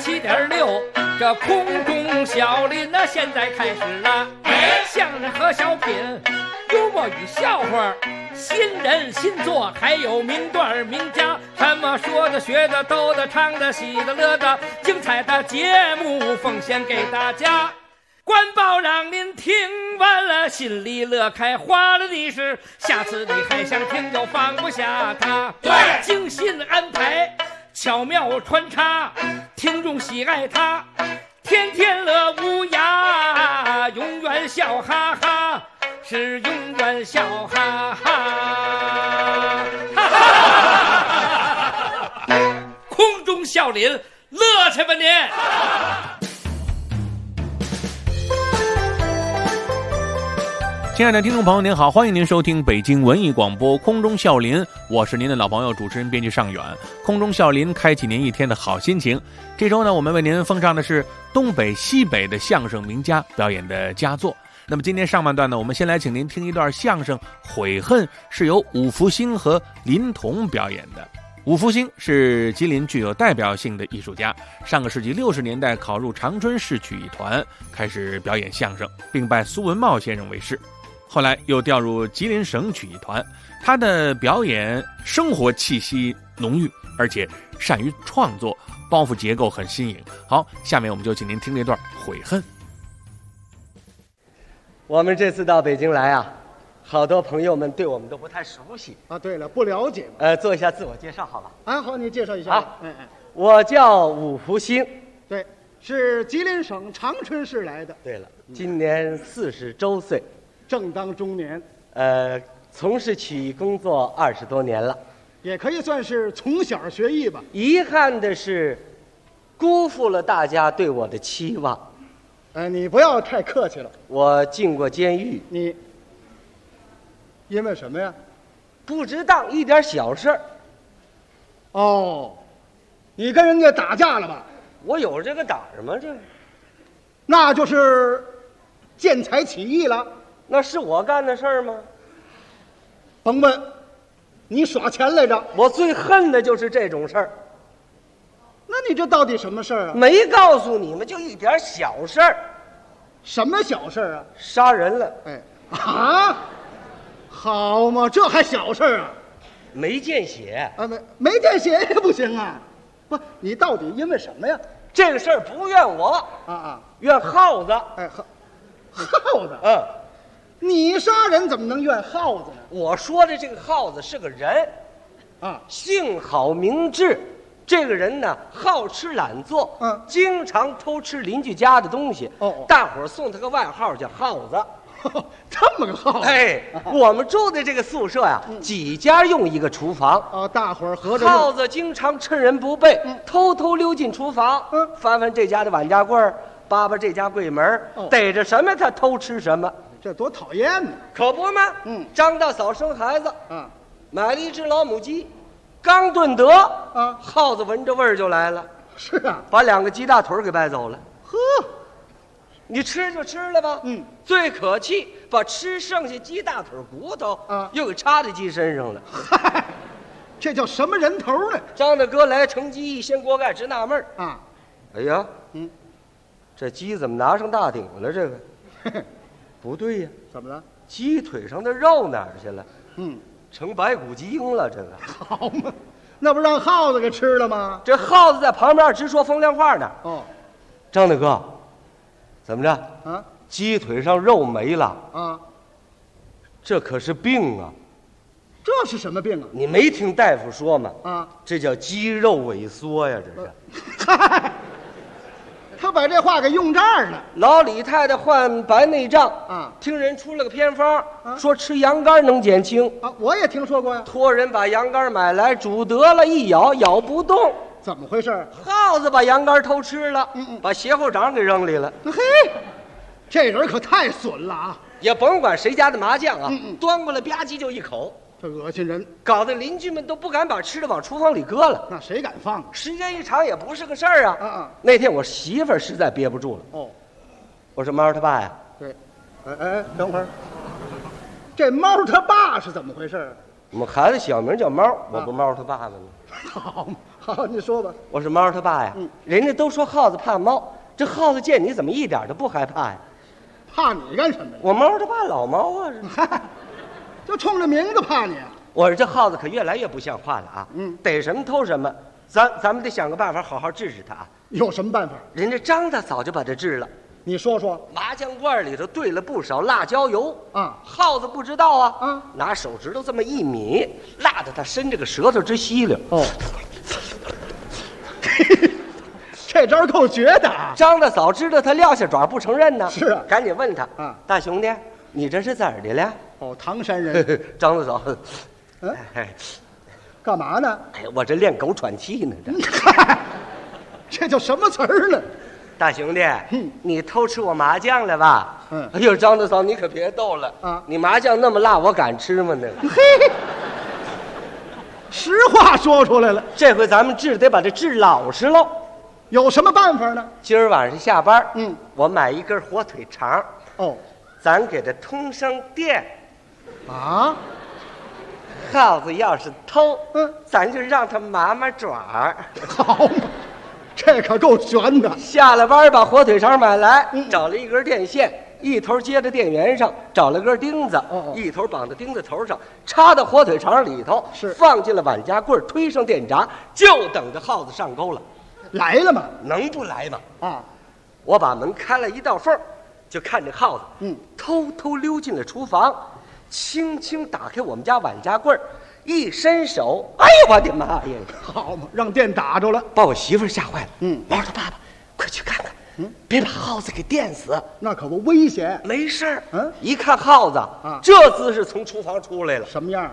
97.6，这空中小林呢，现在开始了。相声和小品，幽默与笑话，新人新作，还有名段名家，什么说的、学的、逗的、唱的、喜的、乐的，精彩的节目奉献给大家。官报让您听完了，心里乐开花了的是，下次你还想听就放不下它。 对， 精心安排，巧妙穿插，听众喜爱它，天天乐无涯，永远笑哈哈，是永远笑哈哈。空中笑林，乐去吧您！ 亲爱的听众朋友您好，欢迎您收听北京文艺广播空中笑林，我是您的老朋友主持人编辑尚远。空中笑林开启您一天的好心情。这周呢，我们为您奉上的是东北西北的相声名家表演的佳作。那么今天上半段呢，我们先来请您听一段相声《悔恨》，是由伍福兴和林童表演的。伍福兴是吉林具有代表性的艺术家，上个世纪60年代考入长春市曲艺团，开始表演相声，并拜苏文茂先生为师。后来又调入吉林省曲艺团，他的表演生活气息浓郁，而且善于创作，包袱结构很新颖。好，下面我们就请您听这段《悔恨》。 我们这次到北京来啊，好多朋友们对我们都不太熟悉啊。对了，不了解。 做一下自我介绍好吧？ 啊，好，你介绍一下。啊， 我叫伍福兴， 对，是吉林省长春市来的。 对了，今年40周岁。 正当中年， 从事曲艺工作20多年了， 也可以算是从小学艺吧。 遗憾的是，辜负了大家对我的期望。 你不要太客气了。 我进过监狱。 你因为什么呀？ 不值当一点小事儿。 哦，你跟人家打架了吧？ 我有这个胆儿吗？这， 那就是见财起意了。 那是我干的事儿吗？ 甭问，你耍钱来着。 我最恨的就是这种事儿。 那你这到底什么事儿啊？ 没告诉你们，就一点小事儿。 什么小事儿啊？ 杀人了。 啊，好嘛，这还小事儿啊？ 没见血啊，没见血也不行啊。不，你到底因为什么呀？ 这个事儿不怨我怨耗子。 耗子。你杀人怎么能怨耗子呢？ 我说的这个耗子是个人，姓郝名志。这个人呢，好吃懒做，经常偷吃邻居家的东西。大伙儿送他个外号叫耗子。 这么个耗子。 我们住的这个宿舍呀，几家用一个厨房。 大伙儿合着。 耗子经常趁人不备，偷偷溜进厨房，翻翻这家的碗架柜儿，扒扒这家柜门，逮着什么他偷吃什么。 这多讨厌呢！ 可不吗？张大嫂生孩子，买了一只老母鸡，刚炖得，耗子闻着味儿就来了。 是啊， 把2个鸡大腿给掰走了。 呵， 你吃就吃了吧。最可气，把吃剩下鸡大腿骨头又给插在鸡身上了。 嗨，这叫什么人头呢？ 张大哥来盛鸡一掀锅盖，直纳闷儿哎呀，这鸡怎么拿上大顶了？这个。不对呀， 怎么了？ 鸡腿上的肉哪儿去了？成白骨精了。这个好嘛，那不让耗子给吃了吗？ 这耗子在旁边直说风凉话呢。张大哥，怎么着？鸡腿上肉没了这可是病啊！ 这是什么病啊？ 你没听大夫说吗？这叫肌肉萎缩呀！这是。 嗨。他把这话给用这儿了。 老李太太患白内障听人出了个偏方说吃羊肝能减轻我也听说过呀。 托人把羊肝买来煮得了，一咬咬不动。 怎么回事？ 耗子把羊肝偷吃了，把斜后掌给扔里了。 嘿，这人可太损了啊！ 也甭管谁家的麻酱端过来吧唧就一口。 这恶心人， 搞得邻居们都不敢把吃的往厨房里搁了。 那谁敢放？ 时间一长也不是个事儿啊。那天我媳妇儿实在憋不住了。我说猫他爸呀。 对。等会儿。这猫他爸是怎么回事？ 我们孩子小名叫猫，我不猫他爸爸吗？ 好， 好，你说吧。 我说猫他爸呀，人家都说耗子怕猫，这耗子见你怎么一点都不害怕呀？ 怕你干什么呀？ 我猫他爸老猫啊， 就冲着名字怕你啊。 我说这耗子可越来越不像话了啊！逮什么偷什么，咱们得想个办法好好治治它啊！ 有什么办法？ 人家张大早就把它治了。 你说说。 麻将罐里头兑了不少辣椒油啊， 耗子不知道啊，拿手指头这么一抿，辣得他伸这个舌头直吸溜。 哦，这招够绝的啊！ 张大早知道他撂下爪不承认呢， 是啊， 赶紧问他啊，大兄弟，你这是怎儿的了？ 哦，唐山人。 张大早， 干嘛呢？ 哎，我这练狗喘气呢， 这叫什么词儿呢？ 大兄弟，你偷吃我麻酱了吧？哎呦，张大嫂，你可别逗了啊！你麻酱那么辣，我敢吃吗？那嘿，实话说出来了。 这回咱们治得把这治老实喽。 有什么办法呢？ 今儿晚上下班，我买一根火腿肠。 哦， 咱给它通上电。 啊？ 耗子要是偷，咱就让它麻麻爪儿。 好嘛，这可够悬的。 下了班把火腿肠买来，找了一根电线，一头接在电源上，找了根钉子，一头绑在钉子头上，插到火腿肠里头， 是放进了碗夹棍，推上电闸，就等着耗子上钩了。 来了吗？ 能不来吗？ 啊！ 我把门开了一道缝，就看这耗子，偷偷溜进了厨房，轻轻打开我们家碗夹棍，一伸手，哎呦我的妈呀！ 好嘛，让电打着了， 把我媳妇吓坏了。猫他爸爸，快去看看，别把耗子给电死， 那可不危险。 没事儿。一看耗子这姿势从厨房出来了， 什么样？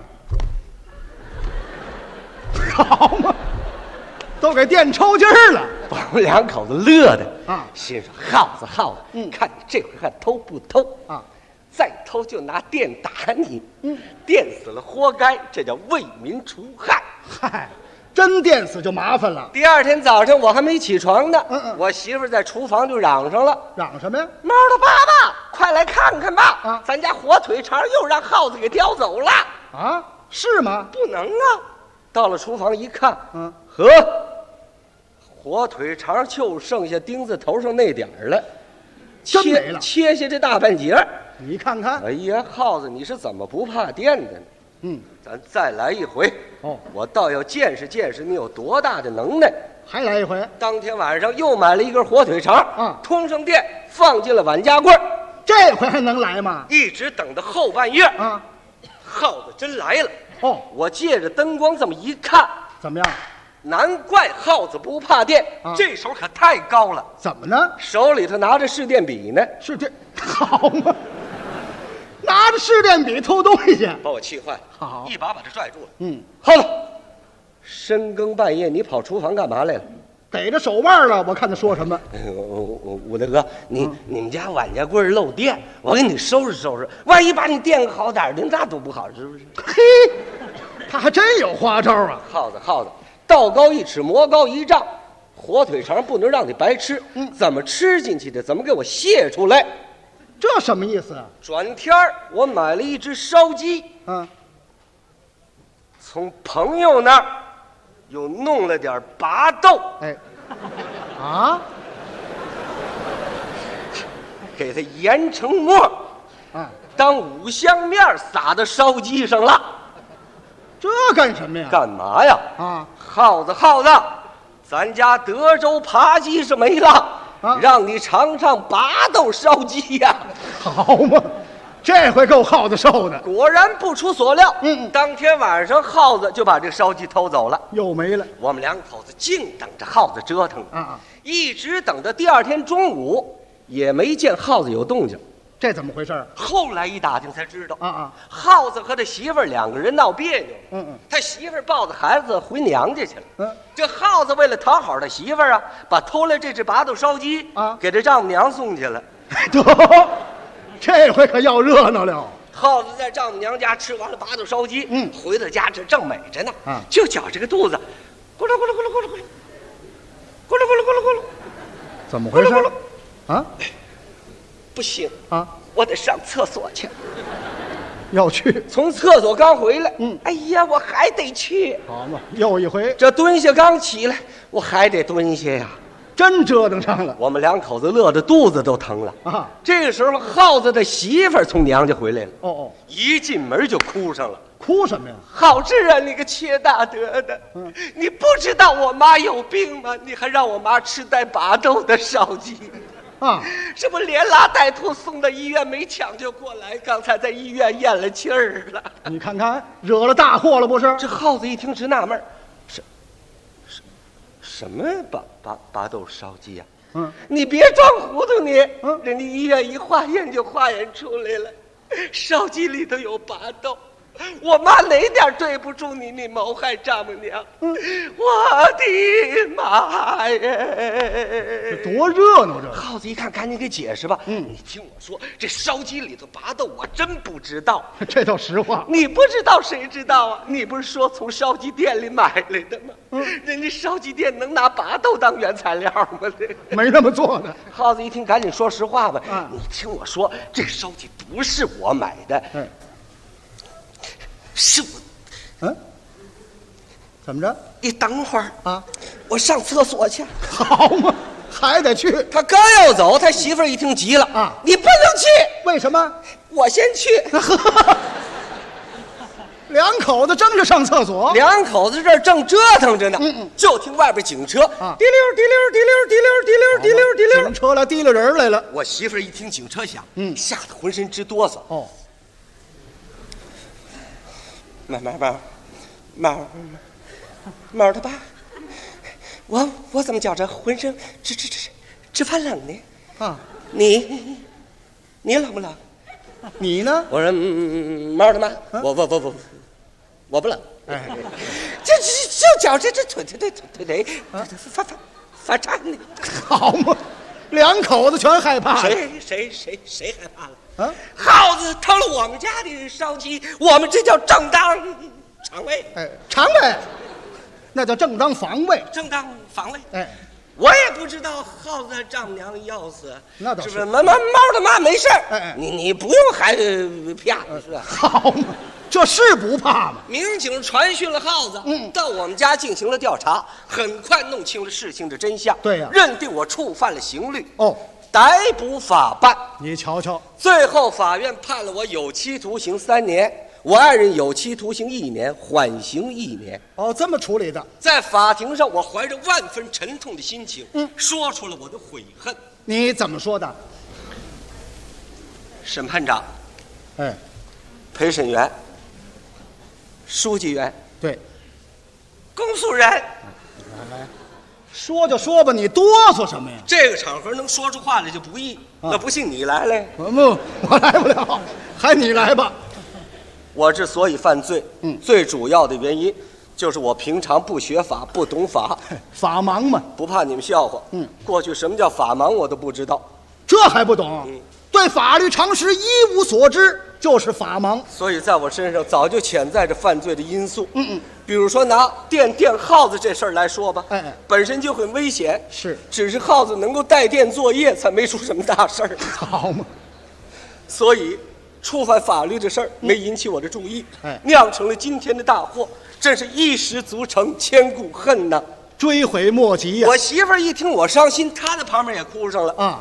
好嘛，都给电抽筋儿了， 把我们两口子乐的啊， 心说耗子，看你这回还偷不偷啊？ 再偷就拿电打你，电死了活该，这叫为民除害。 嗨，真电死就麻烦了。 第二天早上我还没起床呢，我媳妇在厨房就嚷上了， 嚷什么呀？ 猫的爸爸，快来看看吧！啊，咱家火腿肠又让耗子给叼走了。 啊，是吗？ 不能啊！到了厨房一看，呵，火腿肠就剩下钉子头上那点儿了， 真没了， 切下这大半截。 你看看， 哎呀，耗子，你是怎么不怕电的呢？咱再来一回。我倒要见识见识你有多大的能耐。 还来一回。 当天晚上又买了一根火腿肠，通上电，放进了碗夹棍。 这回还能来吗？ 一直等到后半夜，耗子真来了。我借着灯光这么一看， 怎么样？ 难怪耗子不怕电，这手可太高了。 怎么呢？ 手里头拿着试电笔呢。 是这好吗？拿着试电笔偷东西， 把我气坏了。 好， 一把他拽住了。耗子，深更半夜你跑厨房干嘛来了？ 逮着手腕了，我看他说什么。 武大哥，你们家碗夹棍漏电，我给你收拾收拾。万一把你电个好点的，那多不好，是不是？ 嘿，他还真有花招啊！ 耗子，道高一尺，魔高一丈，火腿肠不能让你白吃，怎么吃进去的？怎么给我卸出来？ 这什么意思啊？ 转天我买了一只烧鸡，从朋友那儿又弄了点拔豆，给它研成沫，当五香面撒到烧鸡上了。 这干什么呀？ 干嘛呀？耗子，咱家德州扒鸡是没了，让你尝尝拔豆烧鸡呀！ 好嘛，这回够耗子受的。 果然不出所料，当天晚上耗子就把这烧鸡偷走了， 又没了。 我们两口子净等着耗子折腾一直等到第二天中午，也没见耗子有动静。 这怎么回事？ 后来一打听才知道，耗子和他媳妇儿两个人闹别扭，他媳妇儿抱着孩子回娘家去了，这耗子为了讨好他媳妇儿把偷来这只拔豆烧鸡给这丈母娘送去了。 得，这回可要热闹了。 耗子在丈母娘家吃完了拔豆烧鸡，回到家这正美着呢，就觉着个肚子咕噜咕噜咕噜咕噜咕噜咕噜咕噜咕噜咕噜， 怎么回事？ 不行我得上厕所去。 要去。 从厕所刚回来，哎呀，我还得去。 好嘛，又一回。 这蹲下刚起来，我还得蹲下呀。 真折腾上了。 我们两口子乐得肚子都疼了啊！这个时候，耗子的媳妇儿从娘家回来了。哦，一进门就哭上了。 哭什么呀？ 好志啊，你个缺大德的！你不知道我妈有病吗？你还让我妈吃带拔豆的烧鸡。啊！这不连拉带吐送到医院，没抢救过来，刚才在医院咽了气儿了。 你看看，惹了大祸了不是？ 这耗子一听直纳闷，什么拔豆烧鸡呀？你别装糊涂你！人家医院一化验就化验出来了，烧鸡里头有拔豆。我妈哪点对不住你？你谋害丈母娘！我的妈呀！ 这多热闹！这耗子一看，赶紧给解释吧。你听我说，这烧鸡里头拔豆，我真不知道。 这倒实话。 你不知道谁知道啊？你不是说从烧鸡店里买来的吗？人家烧鸡店能拿拔豆当原材料吗？ 没那么做的。 耗子一听，赶紧说实话吧。你听我说，这烧鸡不是我买的。是我， 怎么着？ 你等会儿啊，我上厕所去。 好嘛，还得去。 他刚要走，他媳妇儿一听急了啊，你不能去。 为什么？ 我先去。 两口子争着上厕所， 两口子这儿正折腾着呢，就听外边警车滴溜滴溜滴溜滴溜滴溜滴溜滴溜， 警车来提溜人来了。 我媳妇儿一听警车响，吓得浑身直哆嗦。哦。猫他爸，我怎么觉着浑身直发冷呢？啊，你冷不冷？ 你呢？ 我说猫他妈，我不冷。哎，就觉着这腿发颤呢。 好嘛，两口子全害怕了。 谁害怕了？啊！耗子偷了我们家的烧鸡，我们这叫正当肠胃。 哎，肠胃，那叫正当防卫。 正当防卫。哎，我也不知道耗子丈母娘要死， 那倒是。 是不是？猫他妈没事。哎，你不用还怕，是吧？ 好嘛，这是不怕吗？ 民警传讯了耗子，到我们家进行了调查，很快弄清了事情的真相。 对呀， 认定我触犯了刑律。哦。逮捕法办， 你瞧瞧， 最后法院判了我有期徒刑3年，我爱人有期徒刑1年，缓刑1年。 哦，这么处理的。 在法庭上，我怀着万分沉痛的心情，说出了我的悔恨。 你怎么说的？ 审判长，陪审员，书记员， 对， 公诉人。 来。说就说吧，你哆嗦什么呀？ 这个场合能说出话来就不易，那不信你来嘞？ 我来不了，还你来吧。 我之所以犯罪，最主要的原因就是我平常不学法，不懂法， 法盲嘛。 不怕你们笑话，过去什么叫法盲我都不知道， 这还不懂？对法律常识一无所知，就是法盲。 所以在我身上早就潜在着犯罪的因素。比如说拿电耗子这事儿来说吧，本身就很危险， 是， 只是耗子能够带电作业，才没出什么大事儿。 好嘛， 所以触犯法律的事儿没引起我的注意，酿成了今天的大祸，真是一失足成千古恨呐， 追悔莫及呀。 我媳妇儿一听我伤心，她在旁边也哭上了啊。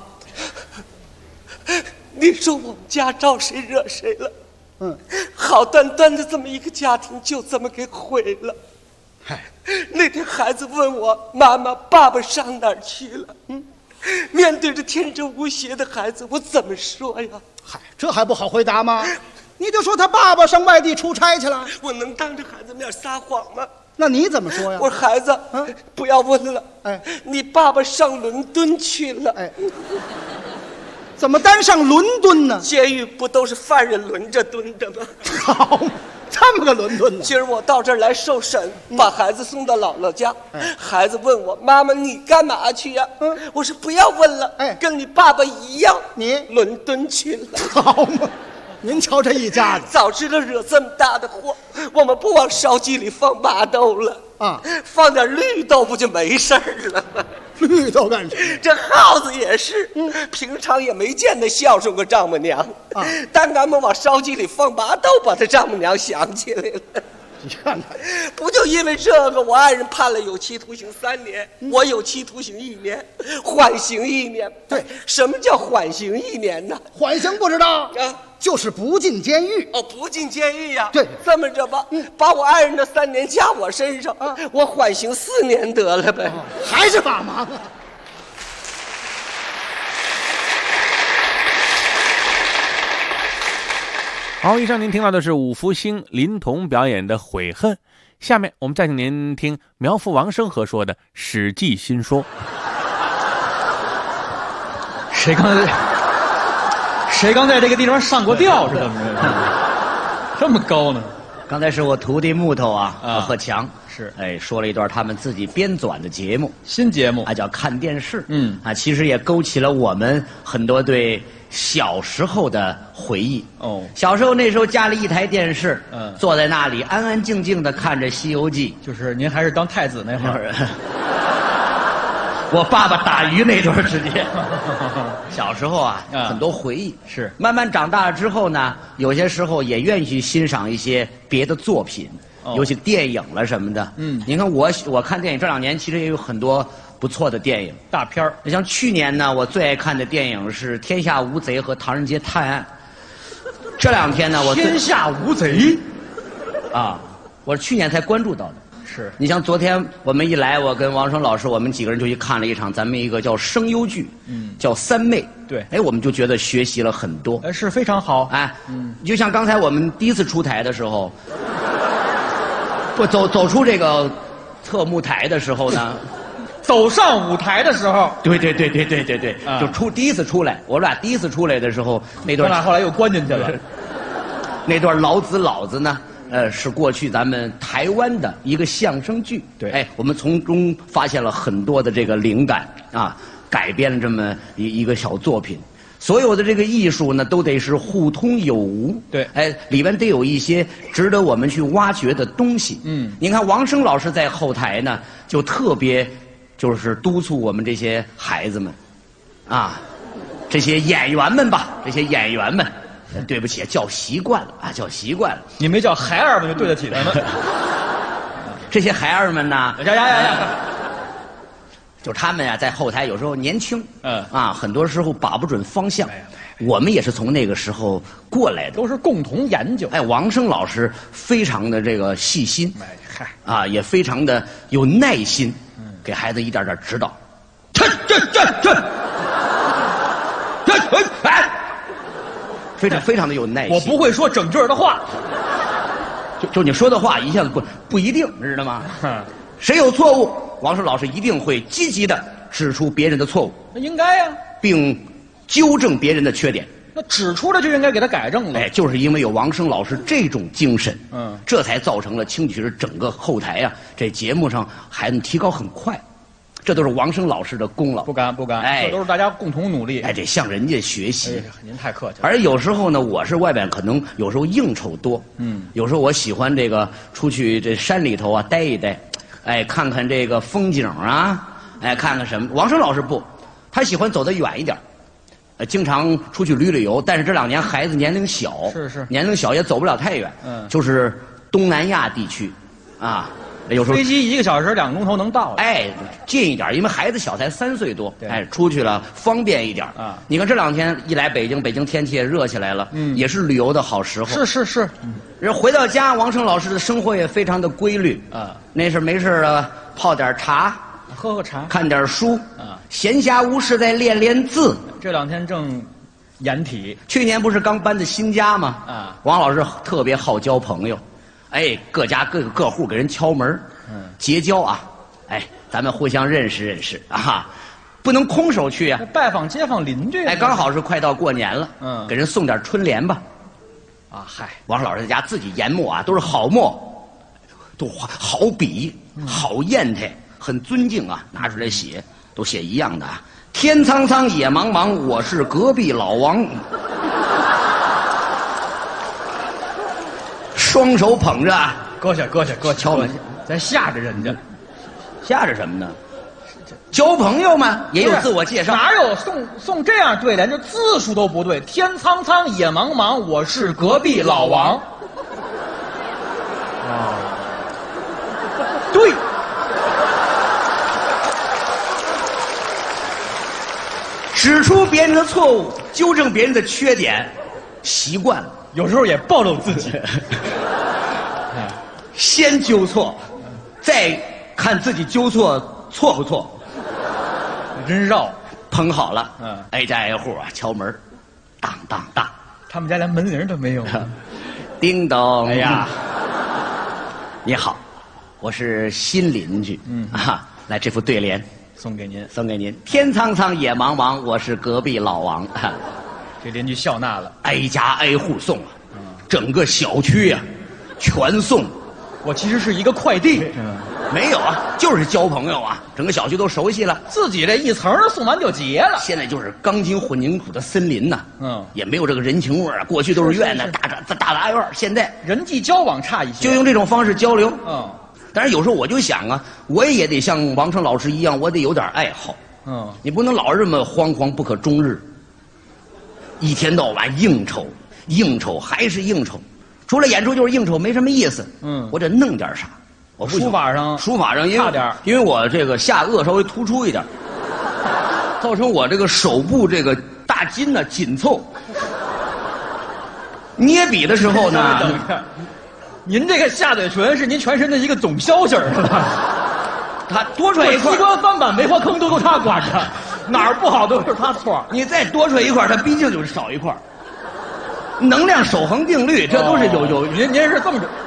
你说我们家招谁惹谁了？好端端的这么一个家庭就这么给毁了。那天孩子问我妈妈爸爸上哪儿去了？面对着天真无邪的孩子，我怎么说呀？ 嗨，这还不好回答吗？你就说他爸爸上外地出差去了。 我能当着孩子面撒谎吗？ 那你怎么说呀？ 我说孩子，不要问了。你爸爸上伦敦去了。 怎么单上伦敦呢？ 监狱不都是犯人轮着蹲着吗？ 好，这么个伦敦呢。 今儿我到这儿来受审，把孩子送到姥姥家。孩子问我妈妈你干嘛去呀？我说不要问了。跟你爸爸一样， 你伦敦去了。 好嘛，您瞧这一家子， 早知道惹这么大的祸，我们不往烧鸡里放麻豆了啊，放点绿豆不就没事儿了吗？ 绿豆干什么？ 这耗子也是，平常也没见他孝顺过丈母娘啊。当俺们往烧鸡里放把豆，把他丈母娘想起来了。 你看看， 不就因为这个，我爱人判了有期徒刑3年，我有期徒刑1年，缓刑1年。 对， 什么叫缓刑1年呢？ 缓刑不知道啊， 就是不进监狱。 哦，不进监狱呀。 对， 这么着吧，把我爱人的3年加我身上，我缓刑4年得了呗。 还是帮忙啊。 好，以上您听到的是五福星林童表演的《悔恨》，下面我们再请您听苗阜王声和说的《史记新说》。 谁刚在这个地方上过吊是怎么着？这么高呢？ 刚才是我徒弟木头和贺强是说了一段他们自己编纂的节目， 新节目叫看电视。其实也勾起了我们很多对小时候的回忆。哦，小时候那时候家里一台电视，坐在那里安安静静的看着《西游记》。 就是您还是当太子那会儿。 我爸爸打鱼那段时间，小时候很多回忆。 是慢慢长大了之后呢，有些时候也愿意去欣赏一些别的作品，尤其电影了什么的。您看我看电影这2年其实也有很多不错的电影大片儿。 像去年呢，我最爱看的电影是《天下无贼》和《唐人街探案》。这2天呢， 天下无贼我是去年才关注到的。 是你像昨天我们一来，我跟王声老师，我们几个人就去看了一场咱们一个叫声优剧，叫《三妹》。 对， 我们就觉得学习了很多， 是非常好。 就像刚才我们第一次出台的时候，走出这个侧幕台的时候呢， 走上舞台的时候， 对，就第一次出来，我俩第一次出来的时候那段， 我俩后来又关进去了。 那段老子呢？是过去咱们台湾的一个相声剧。 对， 我们从中发现了很多的这个灵感改编了这么一个小作品。所有的这个艺术呢，都得是互通有无。 对， 里面得有一些值得我们去挖掘的东西。您看王声老师在后台呢，就特别就是督促我们这些孩子们，这些演员们吧，对不起，叫习惯了叫习惯了。 你没叫孩儿们就对得起他们。 这些孩儿们呢， 呀， 就他们在后台有时候年轻，很多时候把不准方向。我们也是从那个时候过来的， 都是共同研究。 王声老师非常的这个细心，也非常的有耐心，给孩子一点点指导。非常的有耐心。 我不会说整句的话， 就你说的话一下子不一定，知道吗？谁有错误，王声老师一定会积极的指出别人的错误。 那应该呀， 并纠正别人的缺点。 那指出来就应该给他改正了。 就是因为有王声老师这种精神，这才造成了青曲整个后台这节目上孩子提高很快。这都是王声老师的功劳。 不敢，这都是大家共同努力。 得向人家学习。 您太客气了。 而有时候呢，我是外边可能有时候应酬多，有时候我喜欢这个出去这山里头待一待，看看这个风景看看什么。王声老师不，他喜欢走得远一点，经常出去旅游。但是这2年孩子年龄小，年龄小也走不了太远，就是东南亚地区，有时候飞机1个小时2个钟头能到。 近一点，因为孩子小才3岁多，出去了方便一点。你看这2天一来北京天气也热起来了，也是旅游的好时候。 是。 然后回到家，王声老师的生活也非常的规律。那是没事的泡点茶， 喝茶， 看点书。闲暇无事再练字。 这2天正研体。 去年不是刚搬的新家吗？王老师特别好交朋友。各家各户给人敲门，结交咱们互相认识不能空手去拜访街坊邻居。 刚好是快到过年了，给人送点春联吧。王老师在家自己研墨都是好墨，都好笔，好砚台，很尊敬拿出来写，都写一样的天苍苍，野茫茫，我是隔壁老王。双手捧着， 搁下，敲门，咱吓着人家， 吓着什么呢？ 交朋友嘛，也有自我介绍。 哪有送这样对联，这字数都不对。天苍苍，野茫茫，我是隔壁老王。啊，对。 指出别人的错误，纠正别人的缺点，习惯了， 有时候也暴露自己。 先纠错，再看自己纠错错不错。 真绕， 捧好了，挨家挨户啊敲门，当当当， 他们家连门铃都没有。 叮咚， 哎呀， 你好，我是新邻居，来这副对联送给您， 送给您。天苍苍，野茫茫，我是隔壁老王。 这邻居笑纳了， 挨家挨户送啊，整个小区呀，全送。 我其实是一个快递， 没有啊，就是交朋友啊，整个小区都熟悉了。 自己这一层送完就结了。 现在就是钢筋混凝土的森林呐，也没有这个人情味儿啊。过去都是院呢，大杂院，现在人际交往差一些， 就用这种方式交流。但是有时候我就想啊，我也得像王成老师一样，我得有点爱好。你不能老是这么惶惶不可终日，一天到晚应酬，应酬还是应酬。除了演出就是应酬，没什么意思。我得弄点啥。我书法上差点，因为我这个下颚稍微突出一点，造成我这个手部这个大筋呢紧凑。捏笔的时候呢， 等一下，您这个下嘴唇是您全身的一个总消息是吧？ 他多出来一块， 西关翻版梅花坑都由他管着，哪儿不好都是他错。 你再多出来一块，他毕竟就是少一块。能量守恒定律，这都是有。 您是这么着，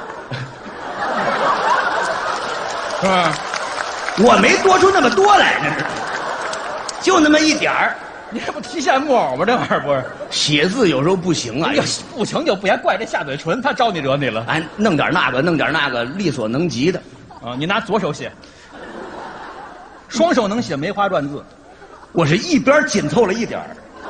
我没多出那么多来，这是，就那么一点儿。 你这不提线木偶吗？这玩意儿不是写字有时候不行啊， 不行就不言怪这下嘴唇，他招你惹你了。 哎，弄点那个，力所能及的。 啊，你拿左手写，双手能写梅花篆字， 我是一边紧凑了一点儿。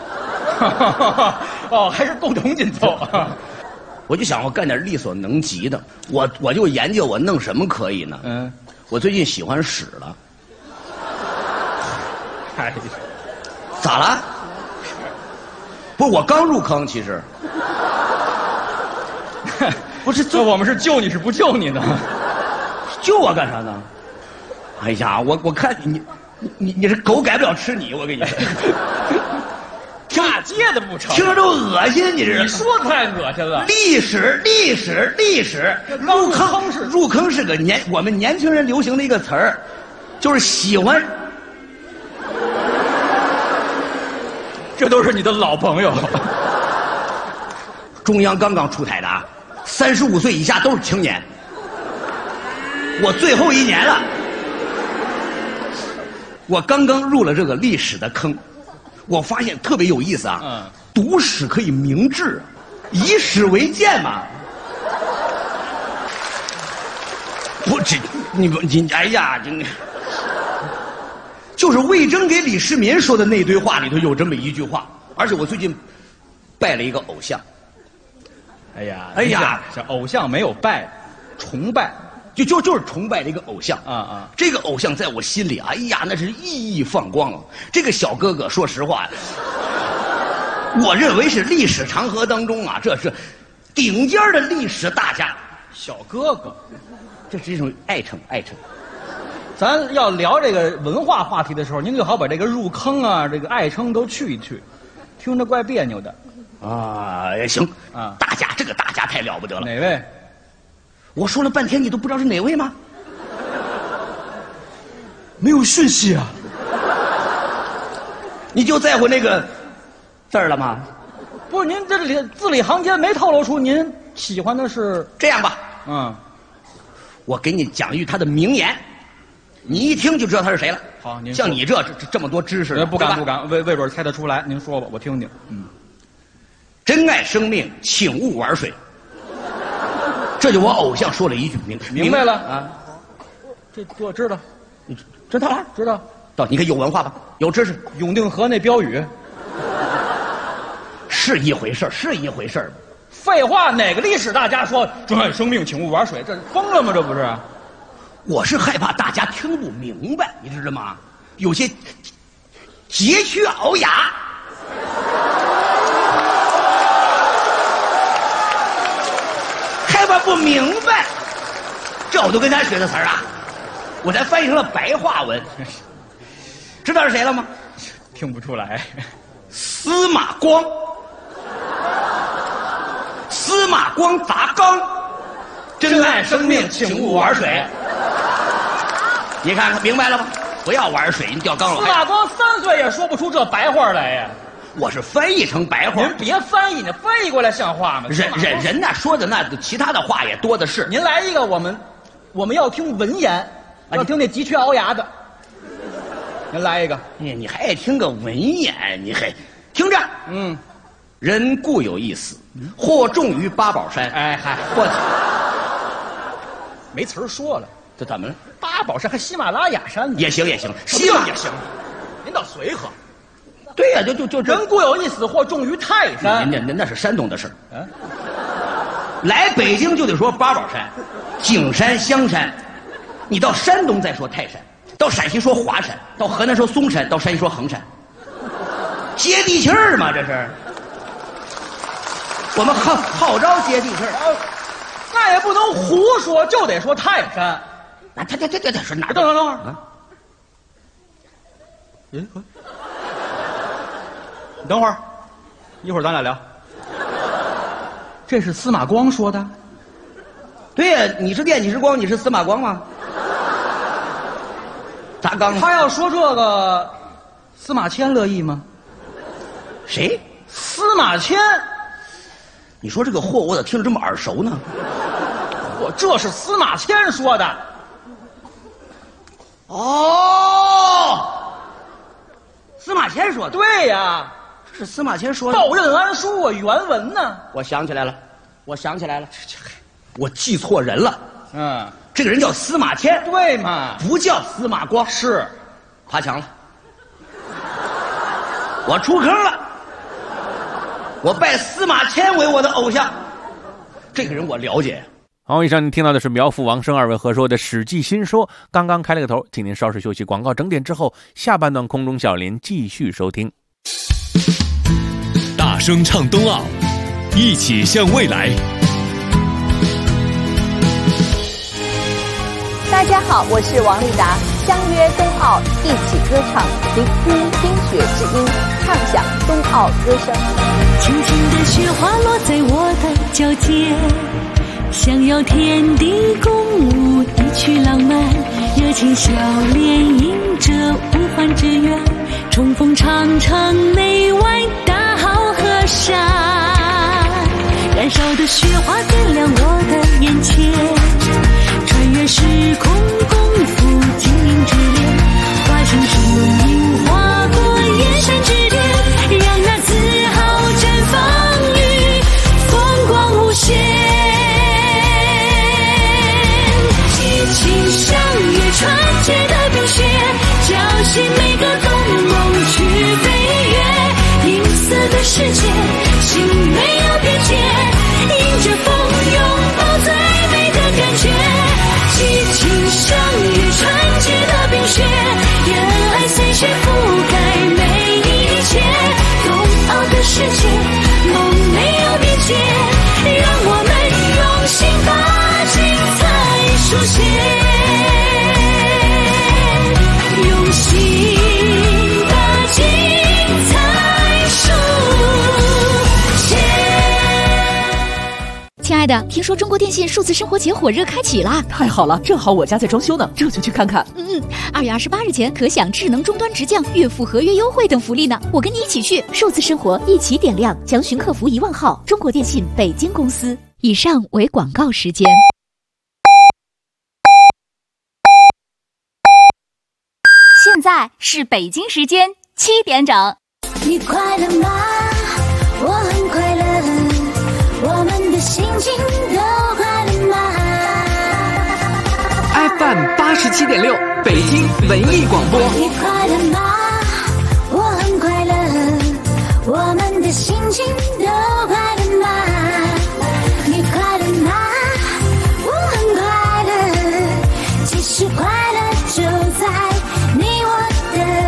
哦，还是共同紧凑。 我就想我干点力所能及的，我就研究我弄什么可以呢？我最近喜欢屎了。 哎， 咋了？不是我刚入坑，其实不是。 这我们是救你是不救你呢？ 救我干啥呢？哎呀，我看你这狗改不了吃你，我跟你说。 骂街的不成， 听着都恶心，你这你说的太恶心了。 历史，入坑是个我们年轻人流行的一个词儿，就是喜欢。 这都是你的老朋友。 中央刚刚出台的啊，35岁以下都是青年。我最后一年了，我刚刚入了这个历史的坑。我发现特别有意思啊，读史可以明志，以史为鉴嘛。不，你哎呀，就是魏征给李世民说的那堆话里头有这么一句话，而且我最近拜了一个偶像。 哎呀，这偶像没有拜，崇拜。 就是崇拜的一个偶像这个偶像在我心里，哎呀，那是熠熠放光啊！这个小哥哥，说实话，我认为是历史长河当中啊，这是顶尖的历史大家。 小哥哥， 这是一种爱称。 咱要聊这个文化话题的时候，您最好把这个入坑啊，这个爱称都去一去，听着怪别扭的。 也行啊，这个大家太了不得了。 哪位？ 我说了半天，你都不知道是哪位吗？ 没有讯息啊！ 你就在乎那个字儿了吗？ 不是，您这里字里行间没透露出您喜欢的是。 这样吧，我给你讲一句他的名言，你一听就知道他是谁了。 好，您像你这么多知识， 不敢，未准猜得出来。您说吧，我听听。 珍爱生命，请勿玩水。这就我偶像说了一句明白了啊，这我知道， 你知道了？ 知道。 你看有文化吧，有知识。 永定河那标语是一回事儿， 废话，哪个历史大家说珍爱生命，请勿玩水？这疯了吗？这不是？ 我是害怕大家听不明白，你知道吗？ 有些佶屈聱牙。还我不明白，这我都跟他学的词儿啊，我才翻译成了白话文。知道是谁了吗？ 听不出来。 司马光，司马光砸缸，珍爱生命，请勿玩水。你看看明白了吗？不要玩水，你掉缸了。 司马光3岁也说不出这白话来呀。 我是翻译成白话。 您别翻译，你翻译过来像话吗？ 人呐说的那其他的话也多的是。 您来一个，我们要听文言，要听那佶屈聱牙的。您来一个。 你还爱听个文言？你还听着。人固有一死，或重于八宝山。 哎嗨， 或没词儿说了。 这怎么了？ 八宝山还喜马拉雅山呢？ 也行也行，希望也行。您倒随和。 对呀，就人固有一死，或重于泰山。 那是山东的事儿。来北京就得说八宝山、景山、香山，你到山东再说泰山，到陕西说华山，到河南说嵩山，到山西说衡山，接地气儿嘛，这是。我们号召接地气儿。 那也不能胡说，就得说泰山。 那他说哪儿？ 等会儿。你等会儿，一会儿咱俩聊。这是司马光说的。 对呀，你是电，你是光，你是司马光吗？砸缸。 他要说这个，司马迁乐意吗？ 谁？ 司马迁。 你说这个货我咋听着这么耳熟呢？ 这是司马迁说的。 哦，司马迁说的。 对呀， 这是司马迁说的。 《道任安书》啊，原文呢。 我想起来了，我记错人了。这个人叫司马迁， 对嘛？ 不叫司马光。 是， 爬墙了，我出坑了。我拜司马迁为我的偶像，这个人我了解。 好，以上您听到的是苗阜、王声二位合说的《史记新说》，刚刚开了个头，请您稍事休息，广告整点之后，下半段空中小林继续收听。 大声唱冬奥，一起向未来。 大家好，我是王丽达，相约冬奥，一起歌唱，聆听冰雪之音，唱响冬奥歌声。 轻轻的雪花落在我的脚尖，想要天地共舞，一曲浪漫，热情笑脸迎着无欢之远，冲锋长城内外大好河山，燃烧的雪花点亮我的眼前，穿越时空共赴精灵之恋，化成树影划过燕山之巅，让那自豪绽放于风光无限。激情像越穿越的冰雪，叫醒每个冬梦去飞跃，银色的世界，心没有边界，迎着风拥抱最美的感觉。激情像越穿越的冰雪，热爱随雪覆盖每一切，冬奥的世界，梦没有边界，让我们用心把精彩书写，用心把精彩书写。 亲爱的，听说中国电信数字生活节火热开启啦！ 太好了，正好我家在装修呢，这就去看看。 2月28日前可享智能终端直降、月付合约优惠等福利呢。我跟你一起去，数字生活一起点亮，详询客服1万号。中国电信北京公司。以上为广告时间。 现在是北京时间7点整。 你快乐吗？我很快乐，我们的心情都快乐吗？ FM87.6，北京文艺广播。 你快乐吗？我很快乐，我们的心情都快乐吗？你快乐吗？我很快乐，其实快乐就在你我的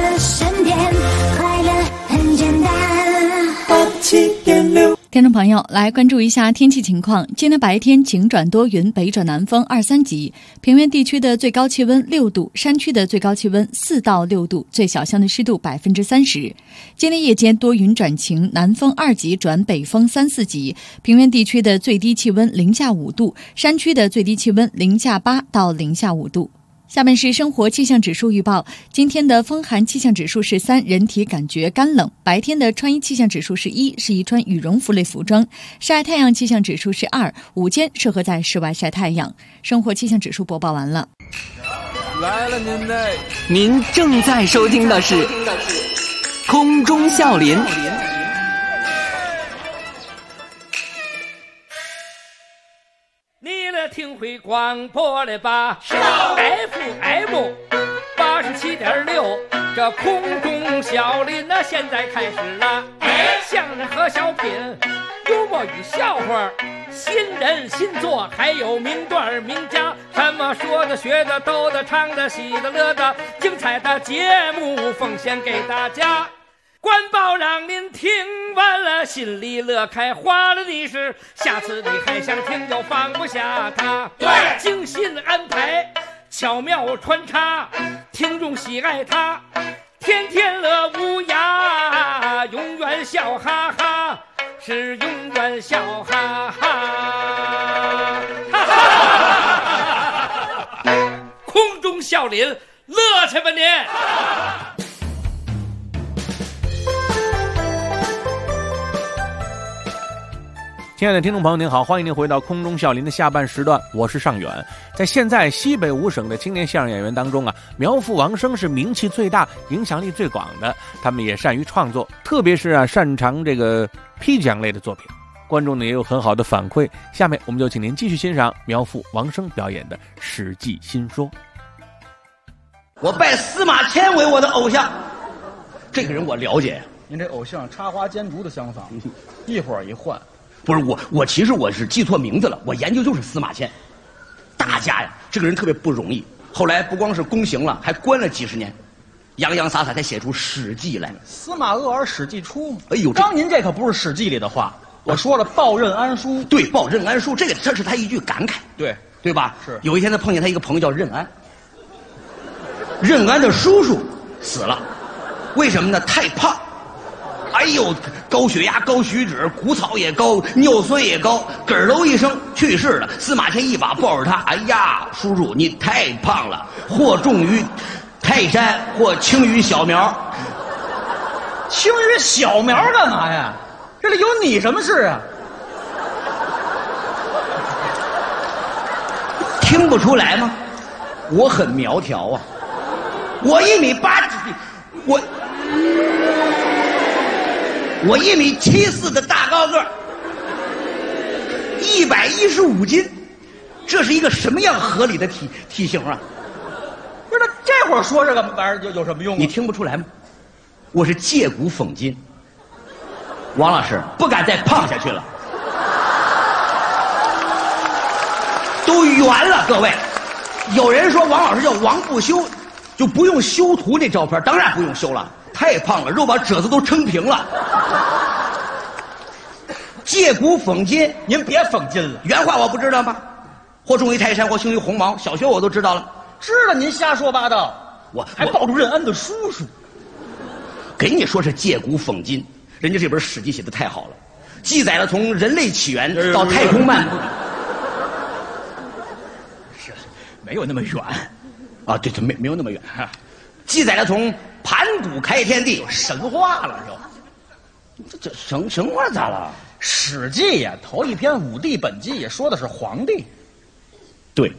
听众朋友，来关注一下天气情况。今天白天晴转多云，北转南风2、3级，平原地区的最高气温6度，山区的最高气温4到6度，最小相对湿度30%。今天夜间多云转晴，南风2级转北风3、4级，平原地区的最低气温零下5度，山区的最低气温零下8到零下5度。下面是生活气象指数预报。今天的风寒气象指数是3，人体感觉干冷。白天的穿衣气象指数是1，适宜穿羽绒服类服装。晒太阳气象指数是2，午间适合在室外晒太阳。生活气象指数播报完了。 来了您正在收听的是空中笑林。 听回广播了吧？FM 87.6，这空中小林呢，现在开始了。相声和小品，幽默与笑话，新人新作，还有名段名家，什么说的、学的、逗的、唱的、喜的、乐的，精彩的节目奉献给大家。官报让您听完了心里乐开花了的是，下次你还想听就放不下它。对，精心安排，巧妙穿插，听众喜爱它，天天乐无涯，永远笑哈哈，是永远笑哈哈。哈哈，空中笑林，乐去吧您！ 亲爱的听众朋友您好，欢迎您回到空中笑林的下半时段，我是尚远。在现在西北5省的青年相声演员当中啊，苗阜、王声是名气最大、影响力最广的，他们也善于创作，特别是擅长这个批讲类的作品，观众呢也有很好的反馈。下面我们就请您继续欣赏苗阜、王声表演的《史记新说》。 我拜司马迁为我的偶像，这个人我了解。 您这偶像插花间竹的相仿，一会儿一换。 不是我其实我是记错名字了，我研究就是司马迁，大家呀，这个人特别不容易。后来不光是宫刑了，还关了几十年，洋洋洒洒才写出《史记》来。 司马鄂尔史记出。 哎呦， 刚您这可不是《史记》里的话，我说了报任安书。 对，报任安书，这是他一句感慨，对吧？ 是。 有一天他碰见他一个朋友叫任安，任安的叔叔死了，为什么呢？太胖。哎呦，高血压、高血脂，骨草也高，尿酸也高，咯儿喽一声去世了。司马迁一把抱着他，哎呀，叔叔你太胖了，或重于泰山，或轻于小苗。 轻于小苗干嘛呀？这里有你什么事啊？ 听不出来吗？我很苗条啊，我1.8米，我1.74米的大高个，115斤，这是一个什么样合理的体型啊？ 不是，这会儿说这个玩意儿有什么用啊？ 你听不出来吗？我是借古讽今。王老师不敢再胖下去了，都圆了，各位。有人说王老师叫王不修，就不用修图那照片，当然不用修了。太胖了，肉把褶子都撑平了。借古讽今， 您别讽今了。 原话我不知道吗？或重于泰山，或轻于鸿毛。小学我都知道了。 知道您瞎说八道， 我还抱住任安的叔叔。 给你说是借古讽今，人家这本《史记》写的太好了，记载了从人类起源到太空漫步。 是，没有那么远。 啊，对，没有那么远。记载了从盘古开天地， 神话了就。 这神话咋了？ 《史记》呀，头一篇《武帝本纪》也说的是皇帝。 对，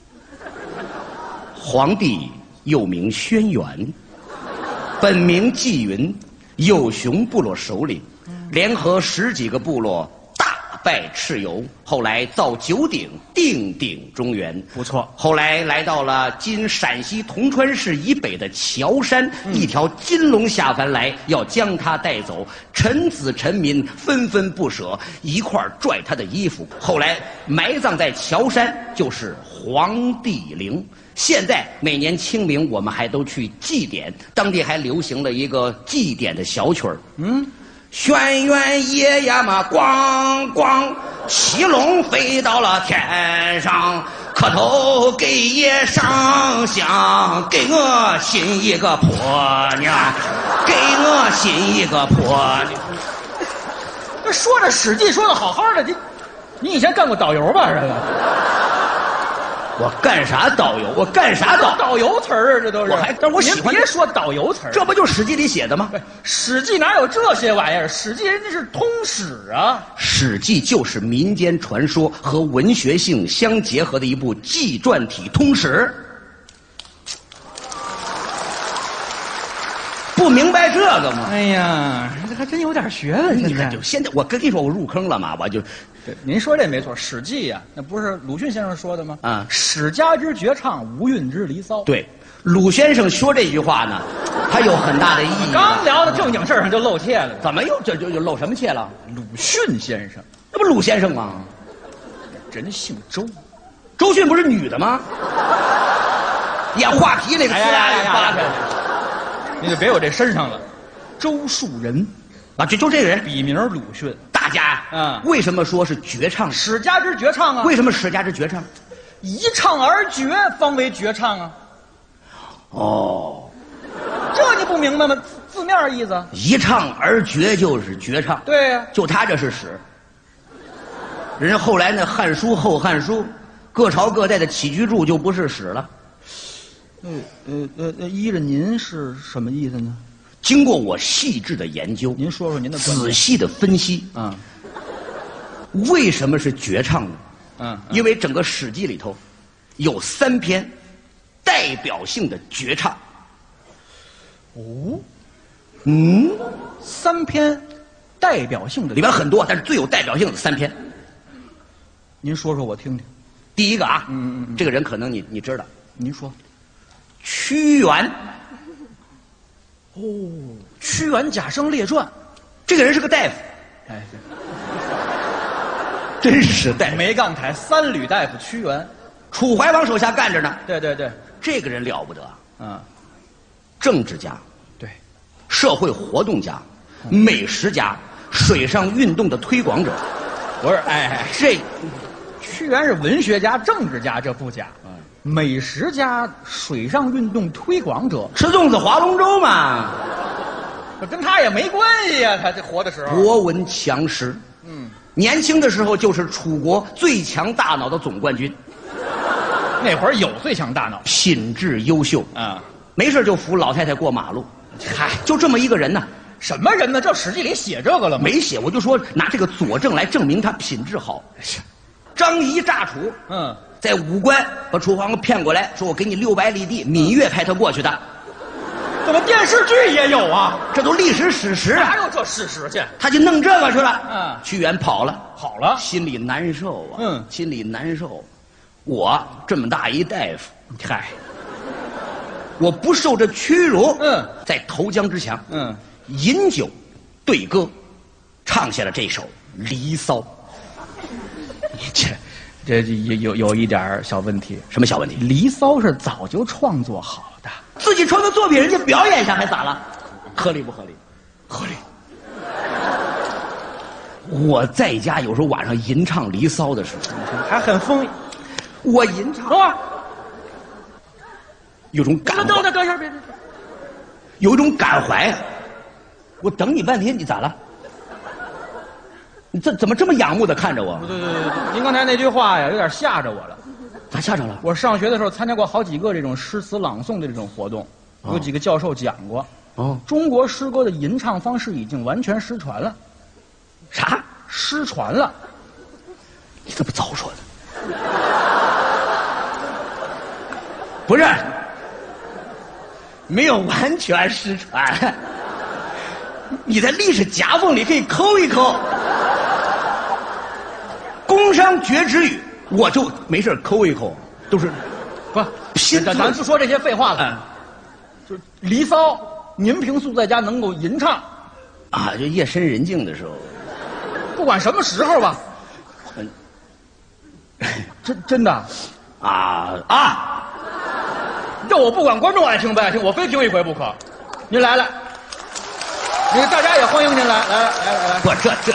皇帝又名轩辕，本名纪云，有熊部落首领，联合10几个部落，大败蚩尤，后来造九鼎，定鼎中原。 不错。 后来来到了今陕西铜川市以北的乔山，一条金龙下凡来，要将他带走。臣子臣民纷纷不舍，一块儿拽他的衣服。后来埋葬在乔山，就是皇帝陵。现在每年清明，我们还都去祭典，当地还流行了一个祭典的小曲儿。 轩辕夜呀嘛，咣咣，七龙飞到了天上，磕头给爷上香，给我寻一个婆娘，给我寻一个婆娘。 这说着《史记》说的好好的，你以前干过导游吧？这个。 我干啥导游？我干啥导游词儿啊？这都是。 但我喜欢。 别说导游词儿， 这不就是《史记》里写的吗？ 《史记》哪有这些玩意儿？《史记》人家是通史啊， 《史记》就是民间传说和文学性相结合的一部纪传体通史。不明白这个吗？ 哎呀，这还真有点学问。 现在我跟你说，我入坑了嘛，我就。 您说这没错，《史记》呀，那不是鲁迅先生说的吗？ 啊， 史家之绝唱，无韵之离骚。 对，鲁先生说这句话呢，他有很大的意义。 刚聊到正经事儿上就露怯了， 怎么又露什么怯了？ 鲁迅先生， 那不鲁先生吗？ 人姓周， 周迅不是女的吗？演画皮那个呲啦一扒开， 你就别有这身上了。周树人啊，就这个人， 笔名鲁迅。 大家为什么说是绝唱？ 史家之绝唱啊！ 为什么史家之绝唱？ 一唱而绝，方为绝唱啊！ 哦， 这你不明白吗？字面意思。 一唱而绝就是绝唱。 对呀， 就他这是史。人家后来那《汉书》《后汉书》，各朝各代的起居注就不是史了。 依着您是什么意思呢？ 经过我细致的研究， 您说说您的仔细的分析啊，为什么是绝唱呢？因为整个《史记》里头有3篇代表性的绝唱。 哦，3篇代表性的， 里边很多，但是最有代表性的3篇， 您说说我听听。 第一个啊，这个人可能你知道， 您说， 屈原。 哦，屈原《贾生列传》， 这个人是个大夫， 哎， 真是大夫， 梅杠台3旅大夫屈原， 楚怀王手下干着呢。 对对对， 这个人了不得，政治家， 对， 社会活动家，美食家，水上运动的推广者。 不是，这屈原是文学家、政治家，这不假。美食家、水上运动推广者， 吃粽子、划龙舟嘛， 跟他也没关系呀。他这活的时候， 博闻强识，年轻的时候就是楚国最强大脑的总冠军。 那会儿有最强大脑， 品质优秀啊，没事就扶老太太过马路。嗨，就这么一个人呢。 什么人呢？这《史记》里写这个了吗？ 没写，我就说拿这个佐证来证明他品质好。张仪诈楚，在武关把楚怀王骗过来，说我给你600里地，芈月派他过去的。 怎么电视剧也有啊？ 这都历史史实啊！ 哪有这事实去？ 他就弄这个去了。屈原跑了，心里难受啊。心里难受。我这么大一大夫，嗨，我不受这屈辱。在投江之强，饮酒对歌，唱下了这首《离骚》。 这有一点小问题。 什么小问题？ 《离骚》是早就创作好的， 自己创作作品，人家表演一下还咋了？合理不合理？合理。我在家有时候晚上吟唱《离骚》的时候， 还很丰裕。 我吟唱，有种感怀。 等一下，别， 有一种感怀啊！我等你半天，你咋了？你怎么这么仰慕的看着我？ 对，您刚才那句话呀，有点吓着我了。 咋吓着了？ 我上学的时候参加过好几个这种诗词朗诵的这种活动，有几个教授讲过。中国诗歌的吟唱方式已经完全失传了。 啥？ 失传了？ 你怎么早说的？不是，没有完全失传。你在历史夹缝里可以抠一抠。工商绝止语，我就没事抠一抠，都是不拼。咱不说这些废话了。就是《离骚》，您平素在家能够吟唱啊？就夜深人静的时候， 不管什么时候吧。真的啊！这我不管观众爱听不爱听，我非听一回不可。您来了。 大家也欢迎您来，来， 不，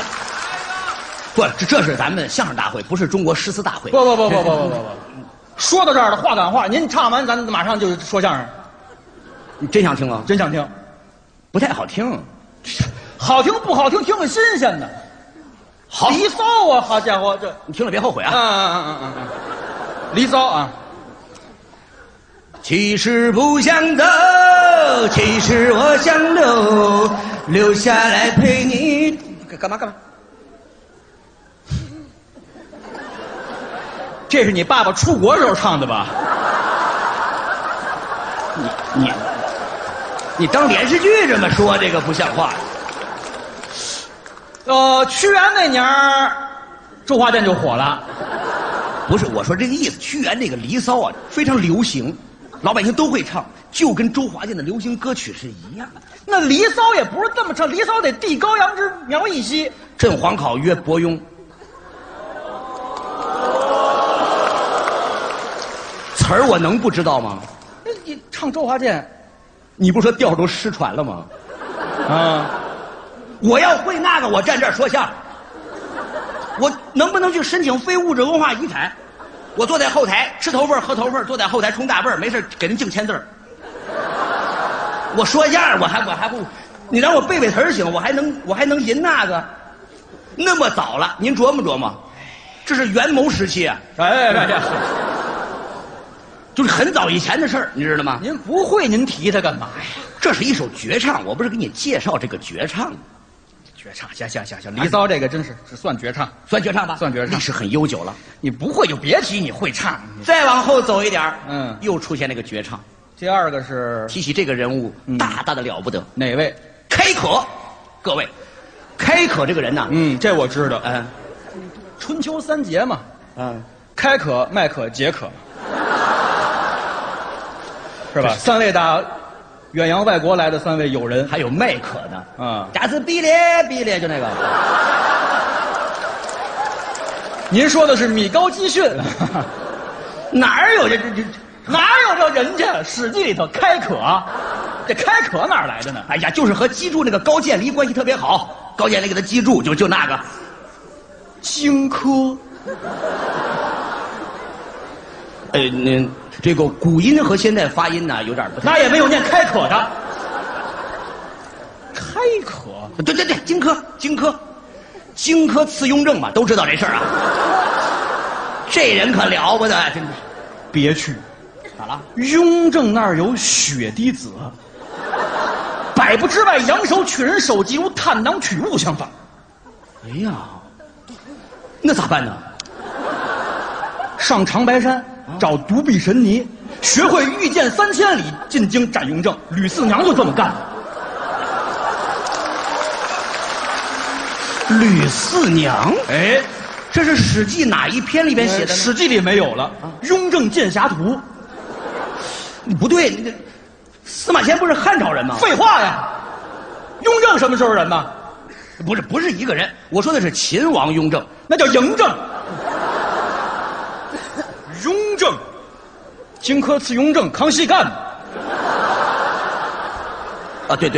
这是咱们相声大会，不是中国诗词大会。 不，说到这儿了，话赶话，您唱完咱马上就说相声。 你真想听吗？ 真想听， 不太好听， 好听不好听，听着新鲜的。好，离骚啊，好家伙，这你听了别后悔啊！ 离骚啊！ 其实不想走，其实我想留下来陪你。干嘛？ 这是你爸爸出国时候唱的吧？ 你当连续剧这么说，这个不像话。 屈原那年周华健就火了。 不是，我说这个意思，屈原那个《离骚》啊，非常流行，老百姓都会唱，就跟周华健的流行歌曲是一样的。 那《离骚》也不是这么唱，《离骚》得地高阳之苗裔兮， 朕皇考曰伯庸。词儿我能不知道吗？ 你唱周华健， 你不说调都失传了吗？ 啊！ 我要会那个，我站这儿说相声。我能不能去申请非物质文化遗产？我坐在后台吃头份喝头份，坐在后台冲大辈儿，没事给人净签字儿。我说相声，我还不，你让我背词儿行，我还能吟那个。那么早了，您琢磨琢磨，这是元谋时期啊！就是很早以前的事儿，你知道吗？ 您不会，您提它干嘛呀？ 这是一首绝唱，我不是给你介绍这个绝唱。 绝唱，行，《离骚》这个真是算绝唱， 算绝唱吧？ 算绝唱， 历史很悠久了。 你不会就别提你会唱。 再往后走一点，又出现那个绝唱。 第二个是提起这个人物，大大的了不得。 哪位？ 开可，各位，开可这个人呢？ 这我知道。春秋三杰嘛。开可、麦可、解可，是吧？三位大远洋外国来的3位友人， 还有麦可呢。假子比列就那个。 您说的是米高基训， 哪有这人家《史记》里头开可，这开可哪儿来的呢？ 哎呀，就是和姬住那个高渐离关系特别好，高渐离给他姬住，就那个荆轲。这个古音和现在发音呢有点不太， 那也没有念开可的。开可， 对，荆轲刺雍正嘛，都知道这事儿啊。这人可了不得，真的。 别去， 咋了？ 雍正那儿有血滴子，百步之外，扬手取人首级如探囊取物相仿。 哎呀，那咋办呢？ 上长白山找独臂神尼，学会御剑3000里，进京斩雍正。吕四娘就这么干。 吕四娘，这是《史记》哪一篇里边写的呢？ 《史记》里没有了。雍正剑侠图。 不对，司马迁不是汉朝人吗？ 废话呀！雍正什么时候人呢？ 不是一个人，我说的是秦王雍正， 那叫嬴政。雍正，荆轲刺雍正，康熙干的。 啊，对，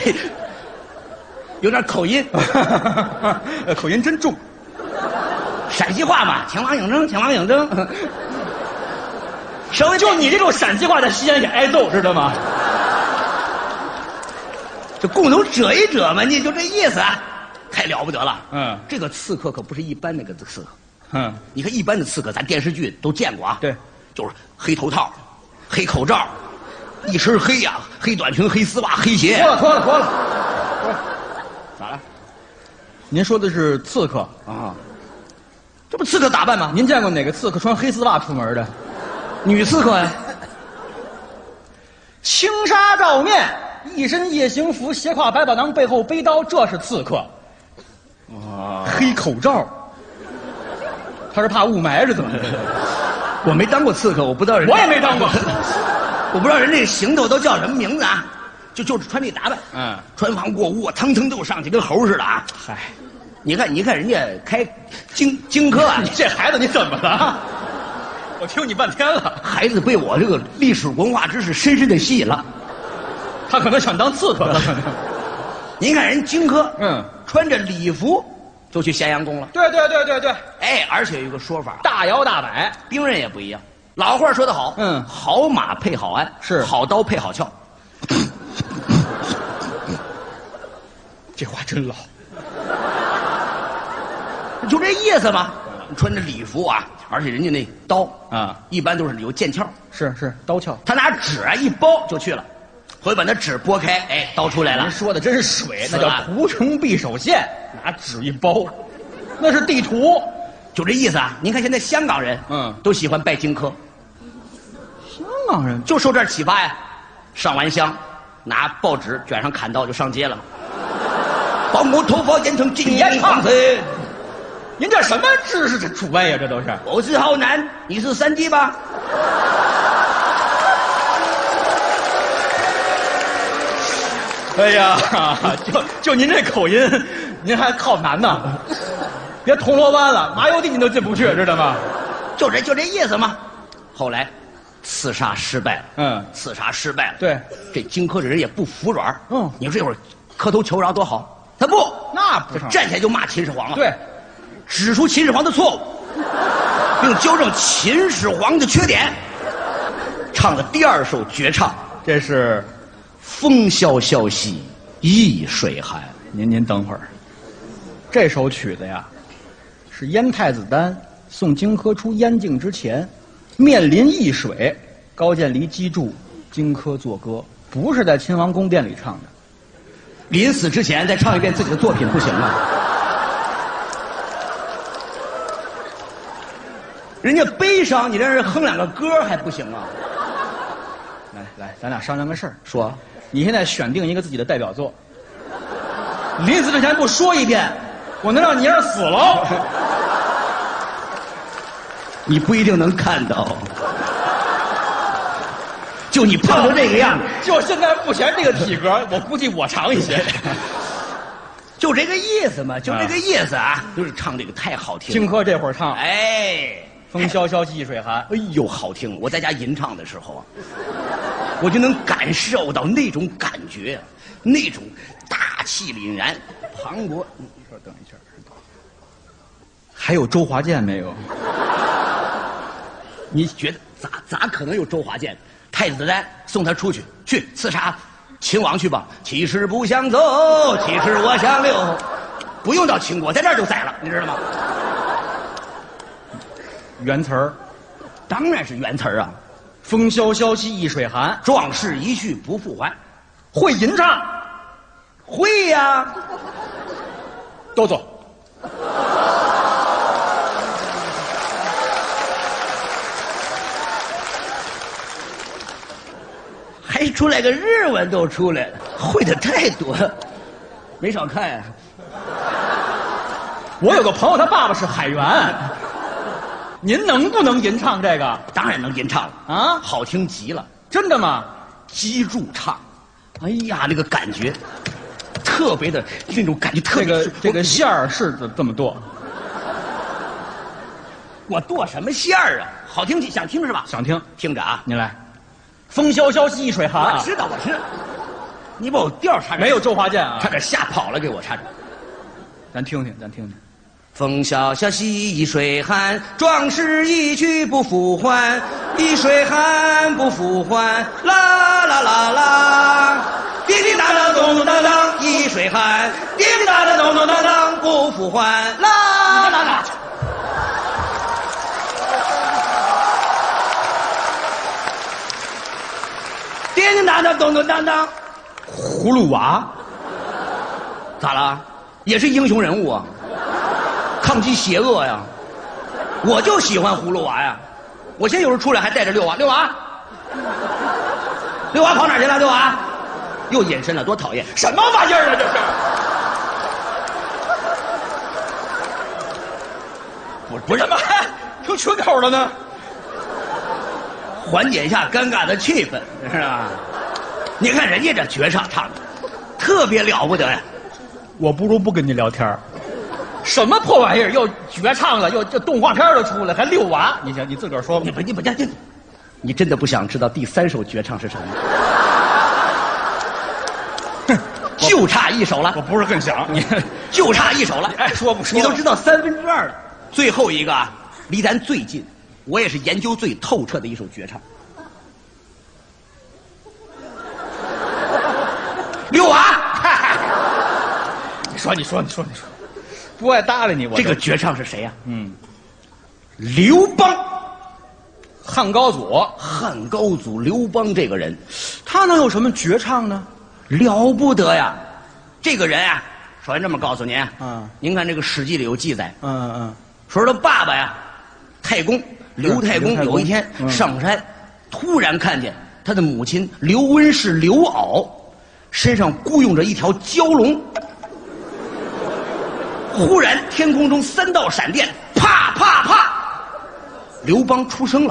有点口音， 口音真重。 陕西话嘛，秦王嬴政。 就你这种陕西话在西安也挨揍，知道吗？ 这共同折一折嘛，你就这意思啊，太了不得了。这个刺客可不是一般那个刺客。你看一般的刺客，咱电视剧都见过啊。 对， 就是黑头套、黑口罩，一身黑呀，黑短裙、黑丝袜、黑鞋。 脱了。咋了？您说的是刺客啊？ 这不刺客打扮吗？ 您见过哪个刺客穿黑丝袜出门的？ 女刺客呀。 轻纱罩面，一身夜行服，斜挎百宝囊，背后背刀，这是刺客。黑口罩。他是怕雾霾是怎么的？ 我没当过刺客，我不知道人。 我也没当过， 我不知道人这行头都叫什么名字啊？就是穿这打扮，穿房过屋，腾腾就上去，跟猴似的啊！嗨，你看人家开荆轲啊， 你这孩子你怎么了？我听你半天了。 孩子被我这个历史文化知识深深的吸引了， 他可能想当刺客。 您看人荆轲，穿着礼服就去咸阳宫了。 对， 哎，而且有一个说法， 大摇大摆， 兵刃也不一样。老话说得好，好马配好鞍， 是好刀配好鞘。 这话真老， 就这意思嘛。穿着礼服啊，而且人家那刀啊，一般都是有剑鞘， 是刀鞘。 他拿纸啊一包就去了，回把那纸拨开，哎，刀出来了。 人说的真是水，那叫屠城匕首线，拿纸一包，那是地图， 就这意思啊。您看现在香港人，都喜欢拜荆轲。 香港人就受这儿启发呀，上完香，拿报纸卷上砍刀就上街了。把我头发染成金颜黄色。 您这什么知识储备呀？这都是。 我是浩南，你是三弟吧？ 哎呀，就您这口音，您还靠南呢？别铜锣湾了，麻油地您都进不去，知道吗？ 就这意思嘛。后来，刺杀失败了。刺杀失败了。 对， 这荆轲这人也不服软。你说这会儿磕头求饶多好。他不， 那不成， 站起来就骂秦始皇啊！ 对， 指出秦始皇的错误，并纠正秦始皇的缺点。唱的第二首绝唱， 这是 “风萧萧兮易水寒”。 您等会儿，这首曲子呀，是燕太子丹送荆轲出燕境之前，面临易水，高渐离击筑荆轲作歌，不是在亲王宫殿里唱的。 临死之前再唱一遍自己的作品不行吗？人家悲伤，你在这哼两个歌还不行啊？ 来，咱俩商量个事儿。 说， 你现在选定一个自己的代表作，临死之前不说一遍，我能让你儿死了。 你不一定能看到。就你胖成这个样子， 就现在目前这个体格，我估计我长一些。 就这个意思嘛，就这个意思啊，就是唱这个太好听了。 荆轲这会儿唱， 哎， 风萧萧兮易水寒， 哎呦，好听！我在家吟唱的时候啊，我就能感受到那种感觉，那种大气凛然。磅礴，你说等一下， 还有周华健没有？ 你觉得咋可能有周华健？太子丹送他出去刺杀秦王去吧。其实不想走，其实我想留，不用到秦国，在这儿就宰了，你知道吗？ 原词儿， 当然是原词儿啊。 风萧萧兮易水寒， 壮士一去不复还。 会吟唱？ 会呀。 都走。 还出来个日文都出来了，会的太多了，没少看呀。 我有个朋友，他爸爸是海员。您能不能吟唱这个？ 当然能吟唱了啊，好听极了。 真的吗？ 击筑唱，哎呀，那个感觉特别的，那种感觉特别。 这个馅儿是这么剁。 我剁什么馅儿啊？好听，想听是吧？ 想听， 听着啊， 您来。风萧萧兮易水寒。 我知道。你把我调差点。 没有周华健啊， 差点吓跑了，给我差点。 咱听听。 风萧萧兮易水寒，壮士一去不复还。易水寒不复还，啦啦啦啦。叮叮当当咚咚当当，易水寒。叮叮当当咚咚当当，不复还，啦啦啦。叮叮当当咚咚当当， 葫芦娃， 咋了？也是英雄人物啊，抗击邪恶呀！我就喜欢葫芦娃呀！我现在有时候出来还带着六娃跑哪去了？六娃又隐身了，多讨厌！ 什么玩意儿啊这是？不是怎么还成群口了呢？ 缓解一下尴尬的气氛，是吧？你看人家这绝唱唱的，特别了不得呀！ 我不如不跟你聊天。什么破玩意儿？又绝唱了，又这动画片都出来，还遛娃？你想，你自个儿说吧。 你真的不想知道第三首绝唱是什么？ 就差一首了。 我不是很想你， 就差一首了。 哎，说不说？ 你都知道2/3了，最后一个啊，离咱最近，我也是研究最透彻的一首绝唱。刘娃， 你说，不爱搭理你。我这个绝唱是谁呀？ 刘邦，汉高祖刘邦这个人， 他能有什么绝唱呢？ 了不得呀！这个人啊，首先这么告诉您，您看这个《史记》里有记载，说他爸爸呀，太公刘太公有一天上山，突然看见他的母亲刘温氏刘媪身上雇佣着一条蛟龙，忽然天空中3道闪电，啪啪啪，刘邦出生了，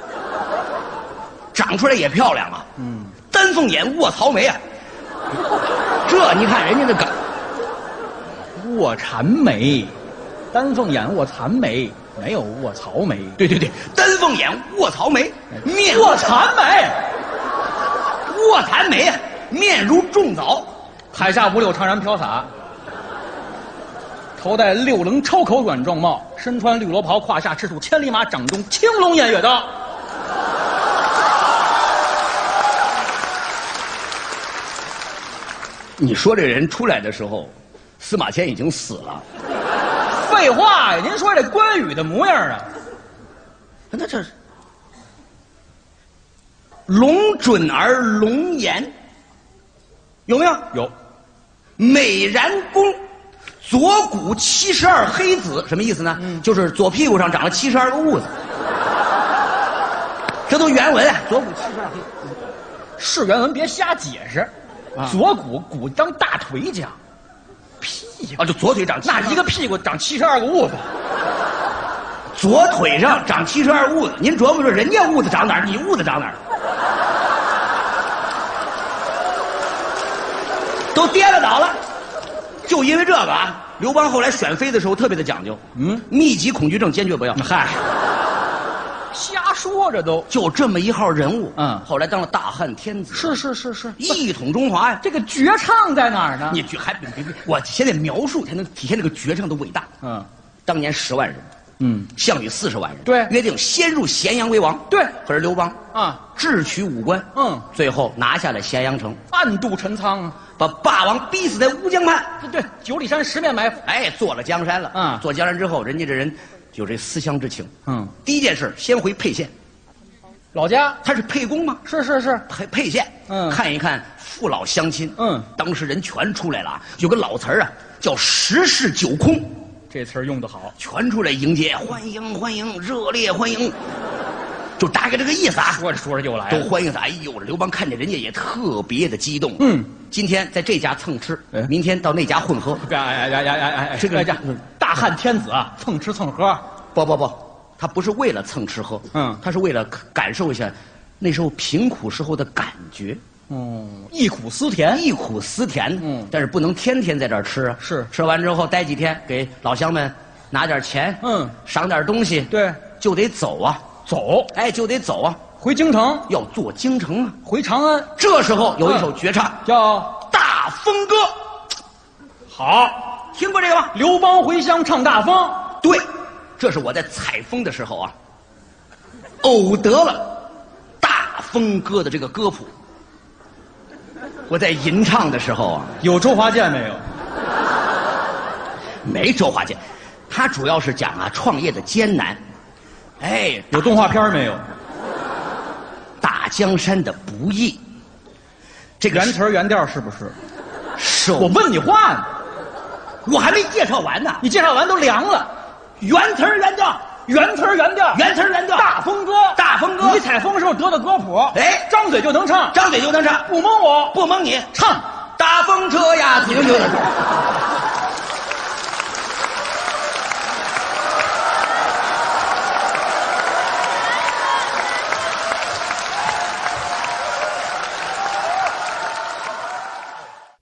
长出来也漂亮啊，丹凤眼卧槽眉啊，这你看人家的梗， 卧蚕眉，丹凤眼卧蚕眉，没有卧槽眉。 对，丹凤眼卧槽眉，面卧蚕眉， 卧蚕眉啊，面如重枣， 海下五柳长髯飘洒，头戴6棱超口软状帽，身穿绿罗袍，胯下赤兔千里马，掌中青龙偃月刀。 你说这人出来的时候，司马迁已经死了。 废话呀，您说这关羽的模样啊？ 那这是龙准儿龙颜，有没有？ 有。 美髯公，左骨72黑子，什么意思呢？就是左屁股上长了72个痦子。这都原文啊，左骨72黑子是原文，别瞎解释。左骨当大腿讲，屁啊，就左腿长那一个屁股长72个痦子， 左腿上长72痦子，您琢磨说人家痦子长哪儿，你痦子长哪儿？都跌了倒了，就因为这个啊，刘邦后来选妃的时候特别的讲究，密集恐惧症坚决不要。 嗨，瞎说这都就这么一号人物，后来当了大汉天子， 是， 一统中华呀。 这个绝唱在哪儿呢？ 你还别，我现在描述才能体现这个绝唱的伟大。当年10万人，项羽40万人， 对， 约定先入咸阳为王， 对。 可是刘邦智取武关，最后拿下了咸阳城， 暗度陈仓啊， 把霸王逼死在乌江畔， 对，9里山10面埋伏， 哎，做了江山了。做江山之后，人家这人有这思乡之情。第一件事先回沛县， 老家， 他是沛公吗？ 是， 沛县，看一看父老乡亲。当时人全出来了，有个老词儿啊，叫10室9空。 这词儿用得好， 全出来迎接，欢迎，热烈欢迎，就大概这个意思啊。 说着就来了， 都欢迎他。哎呦，刘邦看见人家也特别的激动。今天在这家蹭吃，明天到那家混喝。 这个大汉天子啊，蹭吃蹭喝。 不，他不是为了蹭吃喝，他是为了感受一下那时候贫苦时候的感觉。 忆苦思甜， 但是不能天天在这儿吃啊。 是， 吃完之后待几天，给老乡们拿点钱，赏点东西， 对， 就得走啊，就得走啊， 回京城， 要坐京城啊， 回长安。 这时候有一首绝唱， 叫 《大风歌》。 好， 听过这个吗？ 刘邦回乡唱大风。 对，这是我在采风的时候啊，偶得了《大风歌》的这个歌谱。我在吟唱的时候啊， 有周华健没有？ 没周华健，他主要是讲啊创业的艰难。哎， 有动画片没有？ 大江山的不易。这个原词原调是不是？ 是。 我问你话呢， 我还没介绍完呢。 你介绍完都凉了。原词原调。大风歌，你采风时候得的歌谱， 哎， 张嘴就能唱，不蒙我， 不蒙你， 唱大风车呀，停。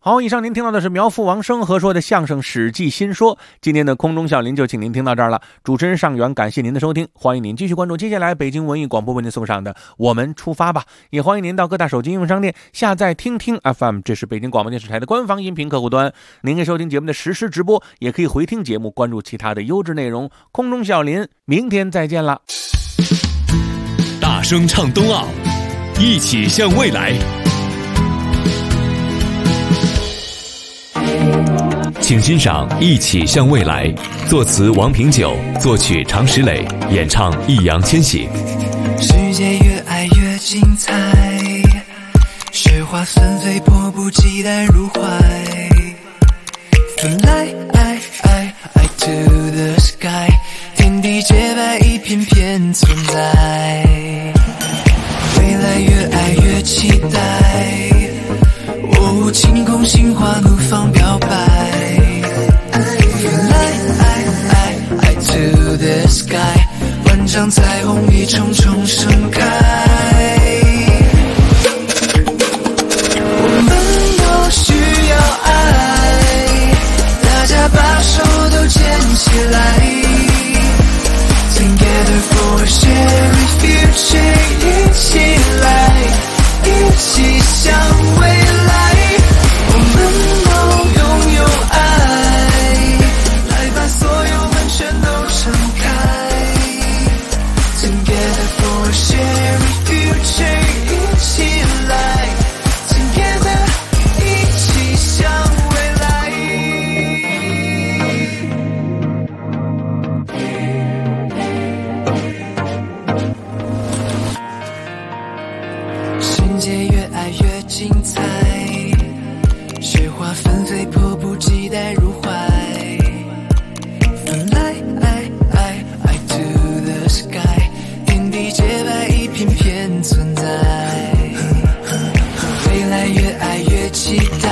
好，以上您听到的是苗阜王声和说的相声《史记新说》。今天的空中笑林就请您听到这儿了，主持人尚远，感谢您的收听，欢迎您继续关注接下来北京文艺广播为您送上的《我们出发吧》，也欢迎您到各大手机应用商店下载听听 FM， 这是北京广播电视台的官方音频客户端。您可以收听节目的实时直播，也可以回听节目，关注其他的优质内容。空中笑林，明天再见了。 大声唱冬奥，一起向未来。请欣赏《一起向未来》，作词王平久，作曲常石磊，演唱易烊千玺。 世界越爱越精彩，雪花纷飞，迫不及待入怀。Fly to the sky， 天地洁白，一片片存在。未来越爱越期待，哦，晴空心花怒放表白。Fly to the sky， 万丈彩虹一重重盛开。我们都需要爱，大家把手都牵起来。Together for a shared future， 一起来，一起向未来。我们都拥有爱，来把所有门全都敞开。Together for a shared future， 一起来 Together， 一起向未来。世界越爱越精彩，雪花纷飞，迫不及待入怀。Fly to the sky， 天地洁白，一片片存在。未来越爱越期待，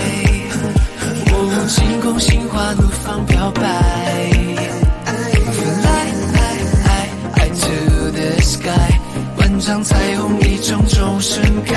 哦，晴空心花怒放表白。Fly to the sky， 万丈彩虹一重重盛开。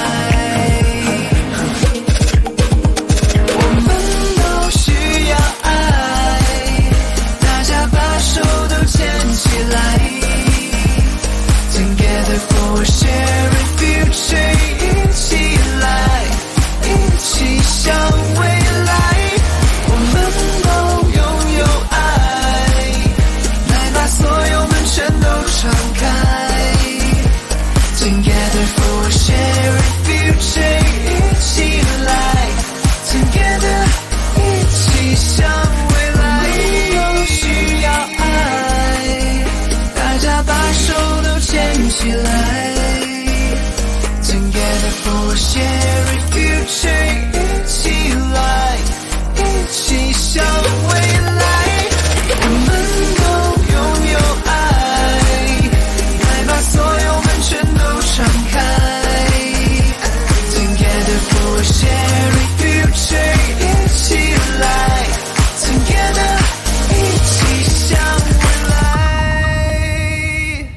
我们都需要爱，大家把手都牵起来。Together for a shared future， 一起来，一起向未来。我们都拥有爱，来把所有门全都敞开。Together for a shared future， 一起来 Together， 一起向未来。都需要爱，大家把手都牵起来。Together for a shared future， 一起来，一起向未来。我们都拥有爱，来把所有门全都敞开。Together for a shared future， 一起来 Together， 一起向未来。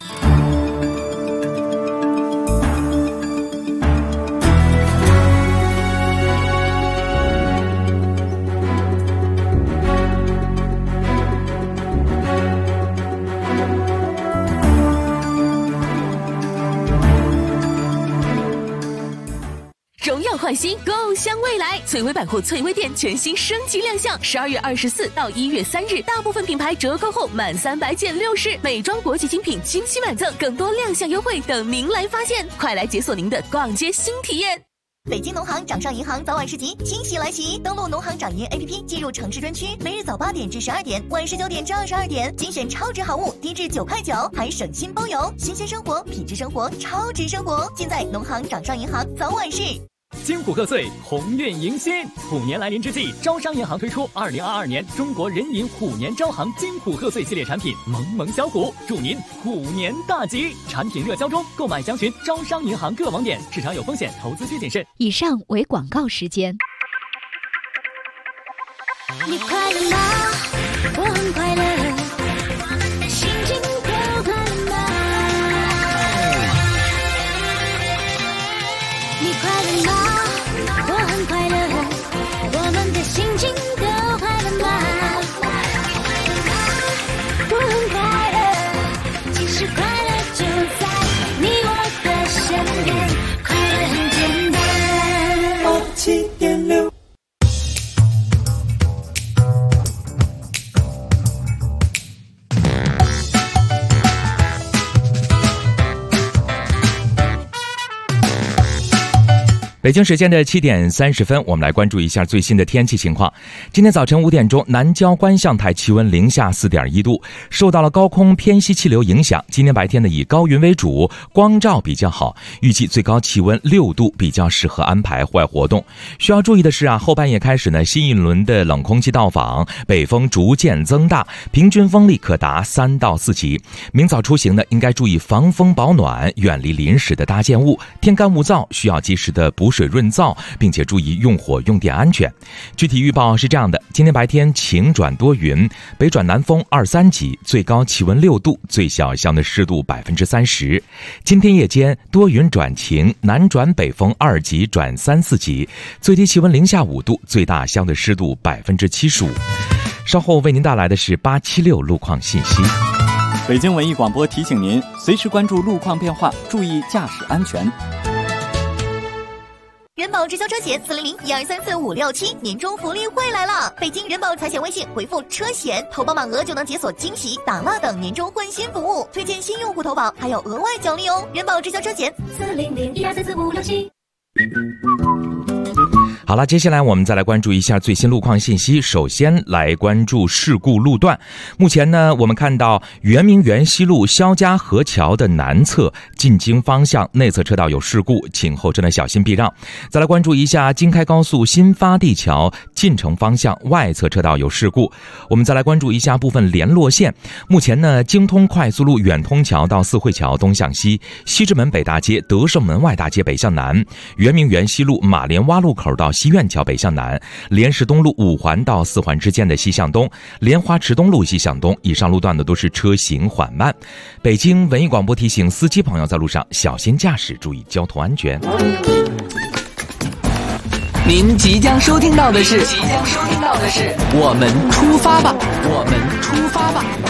荣耀焕新，共享未来！翠微百货翠微店全新升级亮相，12月24到1月3日，大部分品牌折扣后满300减60%，美妆国际精品惊喜满赠，更多亮相优惠等您来发现！快来解锁您的逛街新体验！ 北京农行掌上银行早晚市集惊喜来袭，登录农行掌银 APP 进入城市专区，每日早8点至12点，晚19点至22点，精选超值好物，低至9块9，还省心包邮，新鲜生活，品质生活，超值生活，尽在农行掌上银行早晚市。 金虎贺岁，鸿运迎新。虎年来临之际，招商银行推出2022年中国人民虎年招行金虎贺岁系列产品，萌萌小虎，祝您虎年大吉！产品热销中，购买详询招商银行各网点。市场有风险，投资需谨慎。 以上为广告时间。 你快乐吗？我很快乐，心情够快乐吗？你快乐吗？我很快乐。 北京时间的7点30分，我们来关注一下最新的天气情况。今天早晨5点钟，南郊观象台气温零下4.1度，受到了高空偏西气流影响。今天白天呢，以高云为主，光照比较好，预计最高气温6度，比较适合安排户外活动。需要注意的是后半夜开始呢，新一轮的冷空气到访，北风逐渐增大，平均风力可达3到4级。明早出行呢，应该注意防风保暖，远离临时的搭建物，天干物燥，需要及时的补水润燥，并且注意用火用电安全。具体预报是这样的：今天白天晴转多云，北转南风2、3级，最高气温6度，最小相对湿度30%。今天夜间多云转晴，南转北风2级转3、4级，最低气温零下5度，最大相对湿度75%。稍后为您带来的是876路况信息。 北京文艺广播提醒您，随时关注路况变化，注意驾驶安全。 人保直销车险400-1234567年终福利会来了！北京人保财险微信回复车险，投保满额就能解锁惊喜、打蜡等年终换新服务，推荐新用户投保还有额外奖励哦！人保直销车险400-1234567。 好了，接下来我们再来关注一下最新路况信息。首先来关注事故路段。目前呢，我们看到圆明园西路肖家河桥的南侧进京方向内侧车道有事故，请后车呢小心避让。再来关注一下京开高速新发地桥进城方向外侧车道有事故。我们再来关注一下部分联络线。目前呢，京通快速路远通桥到四惠桥东向西，西直门北大街德胜门外大街北向南，圆明园西路马连洼路口到西苑桥北向南，莲石东路5环到4环之间的西向东，莲花池东路西向东，以上路段的都是车行缓慢。北京文艺广播提醒司机朋友在路上小心驾驶，注意交通安全。 您即将收听到的是，我们出发吧，我们出发吧。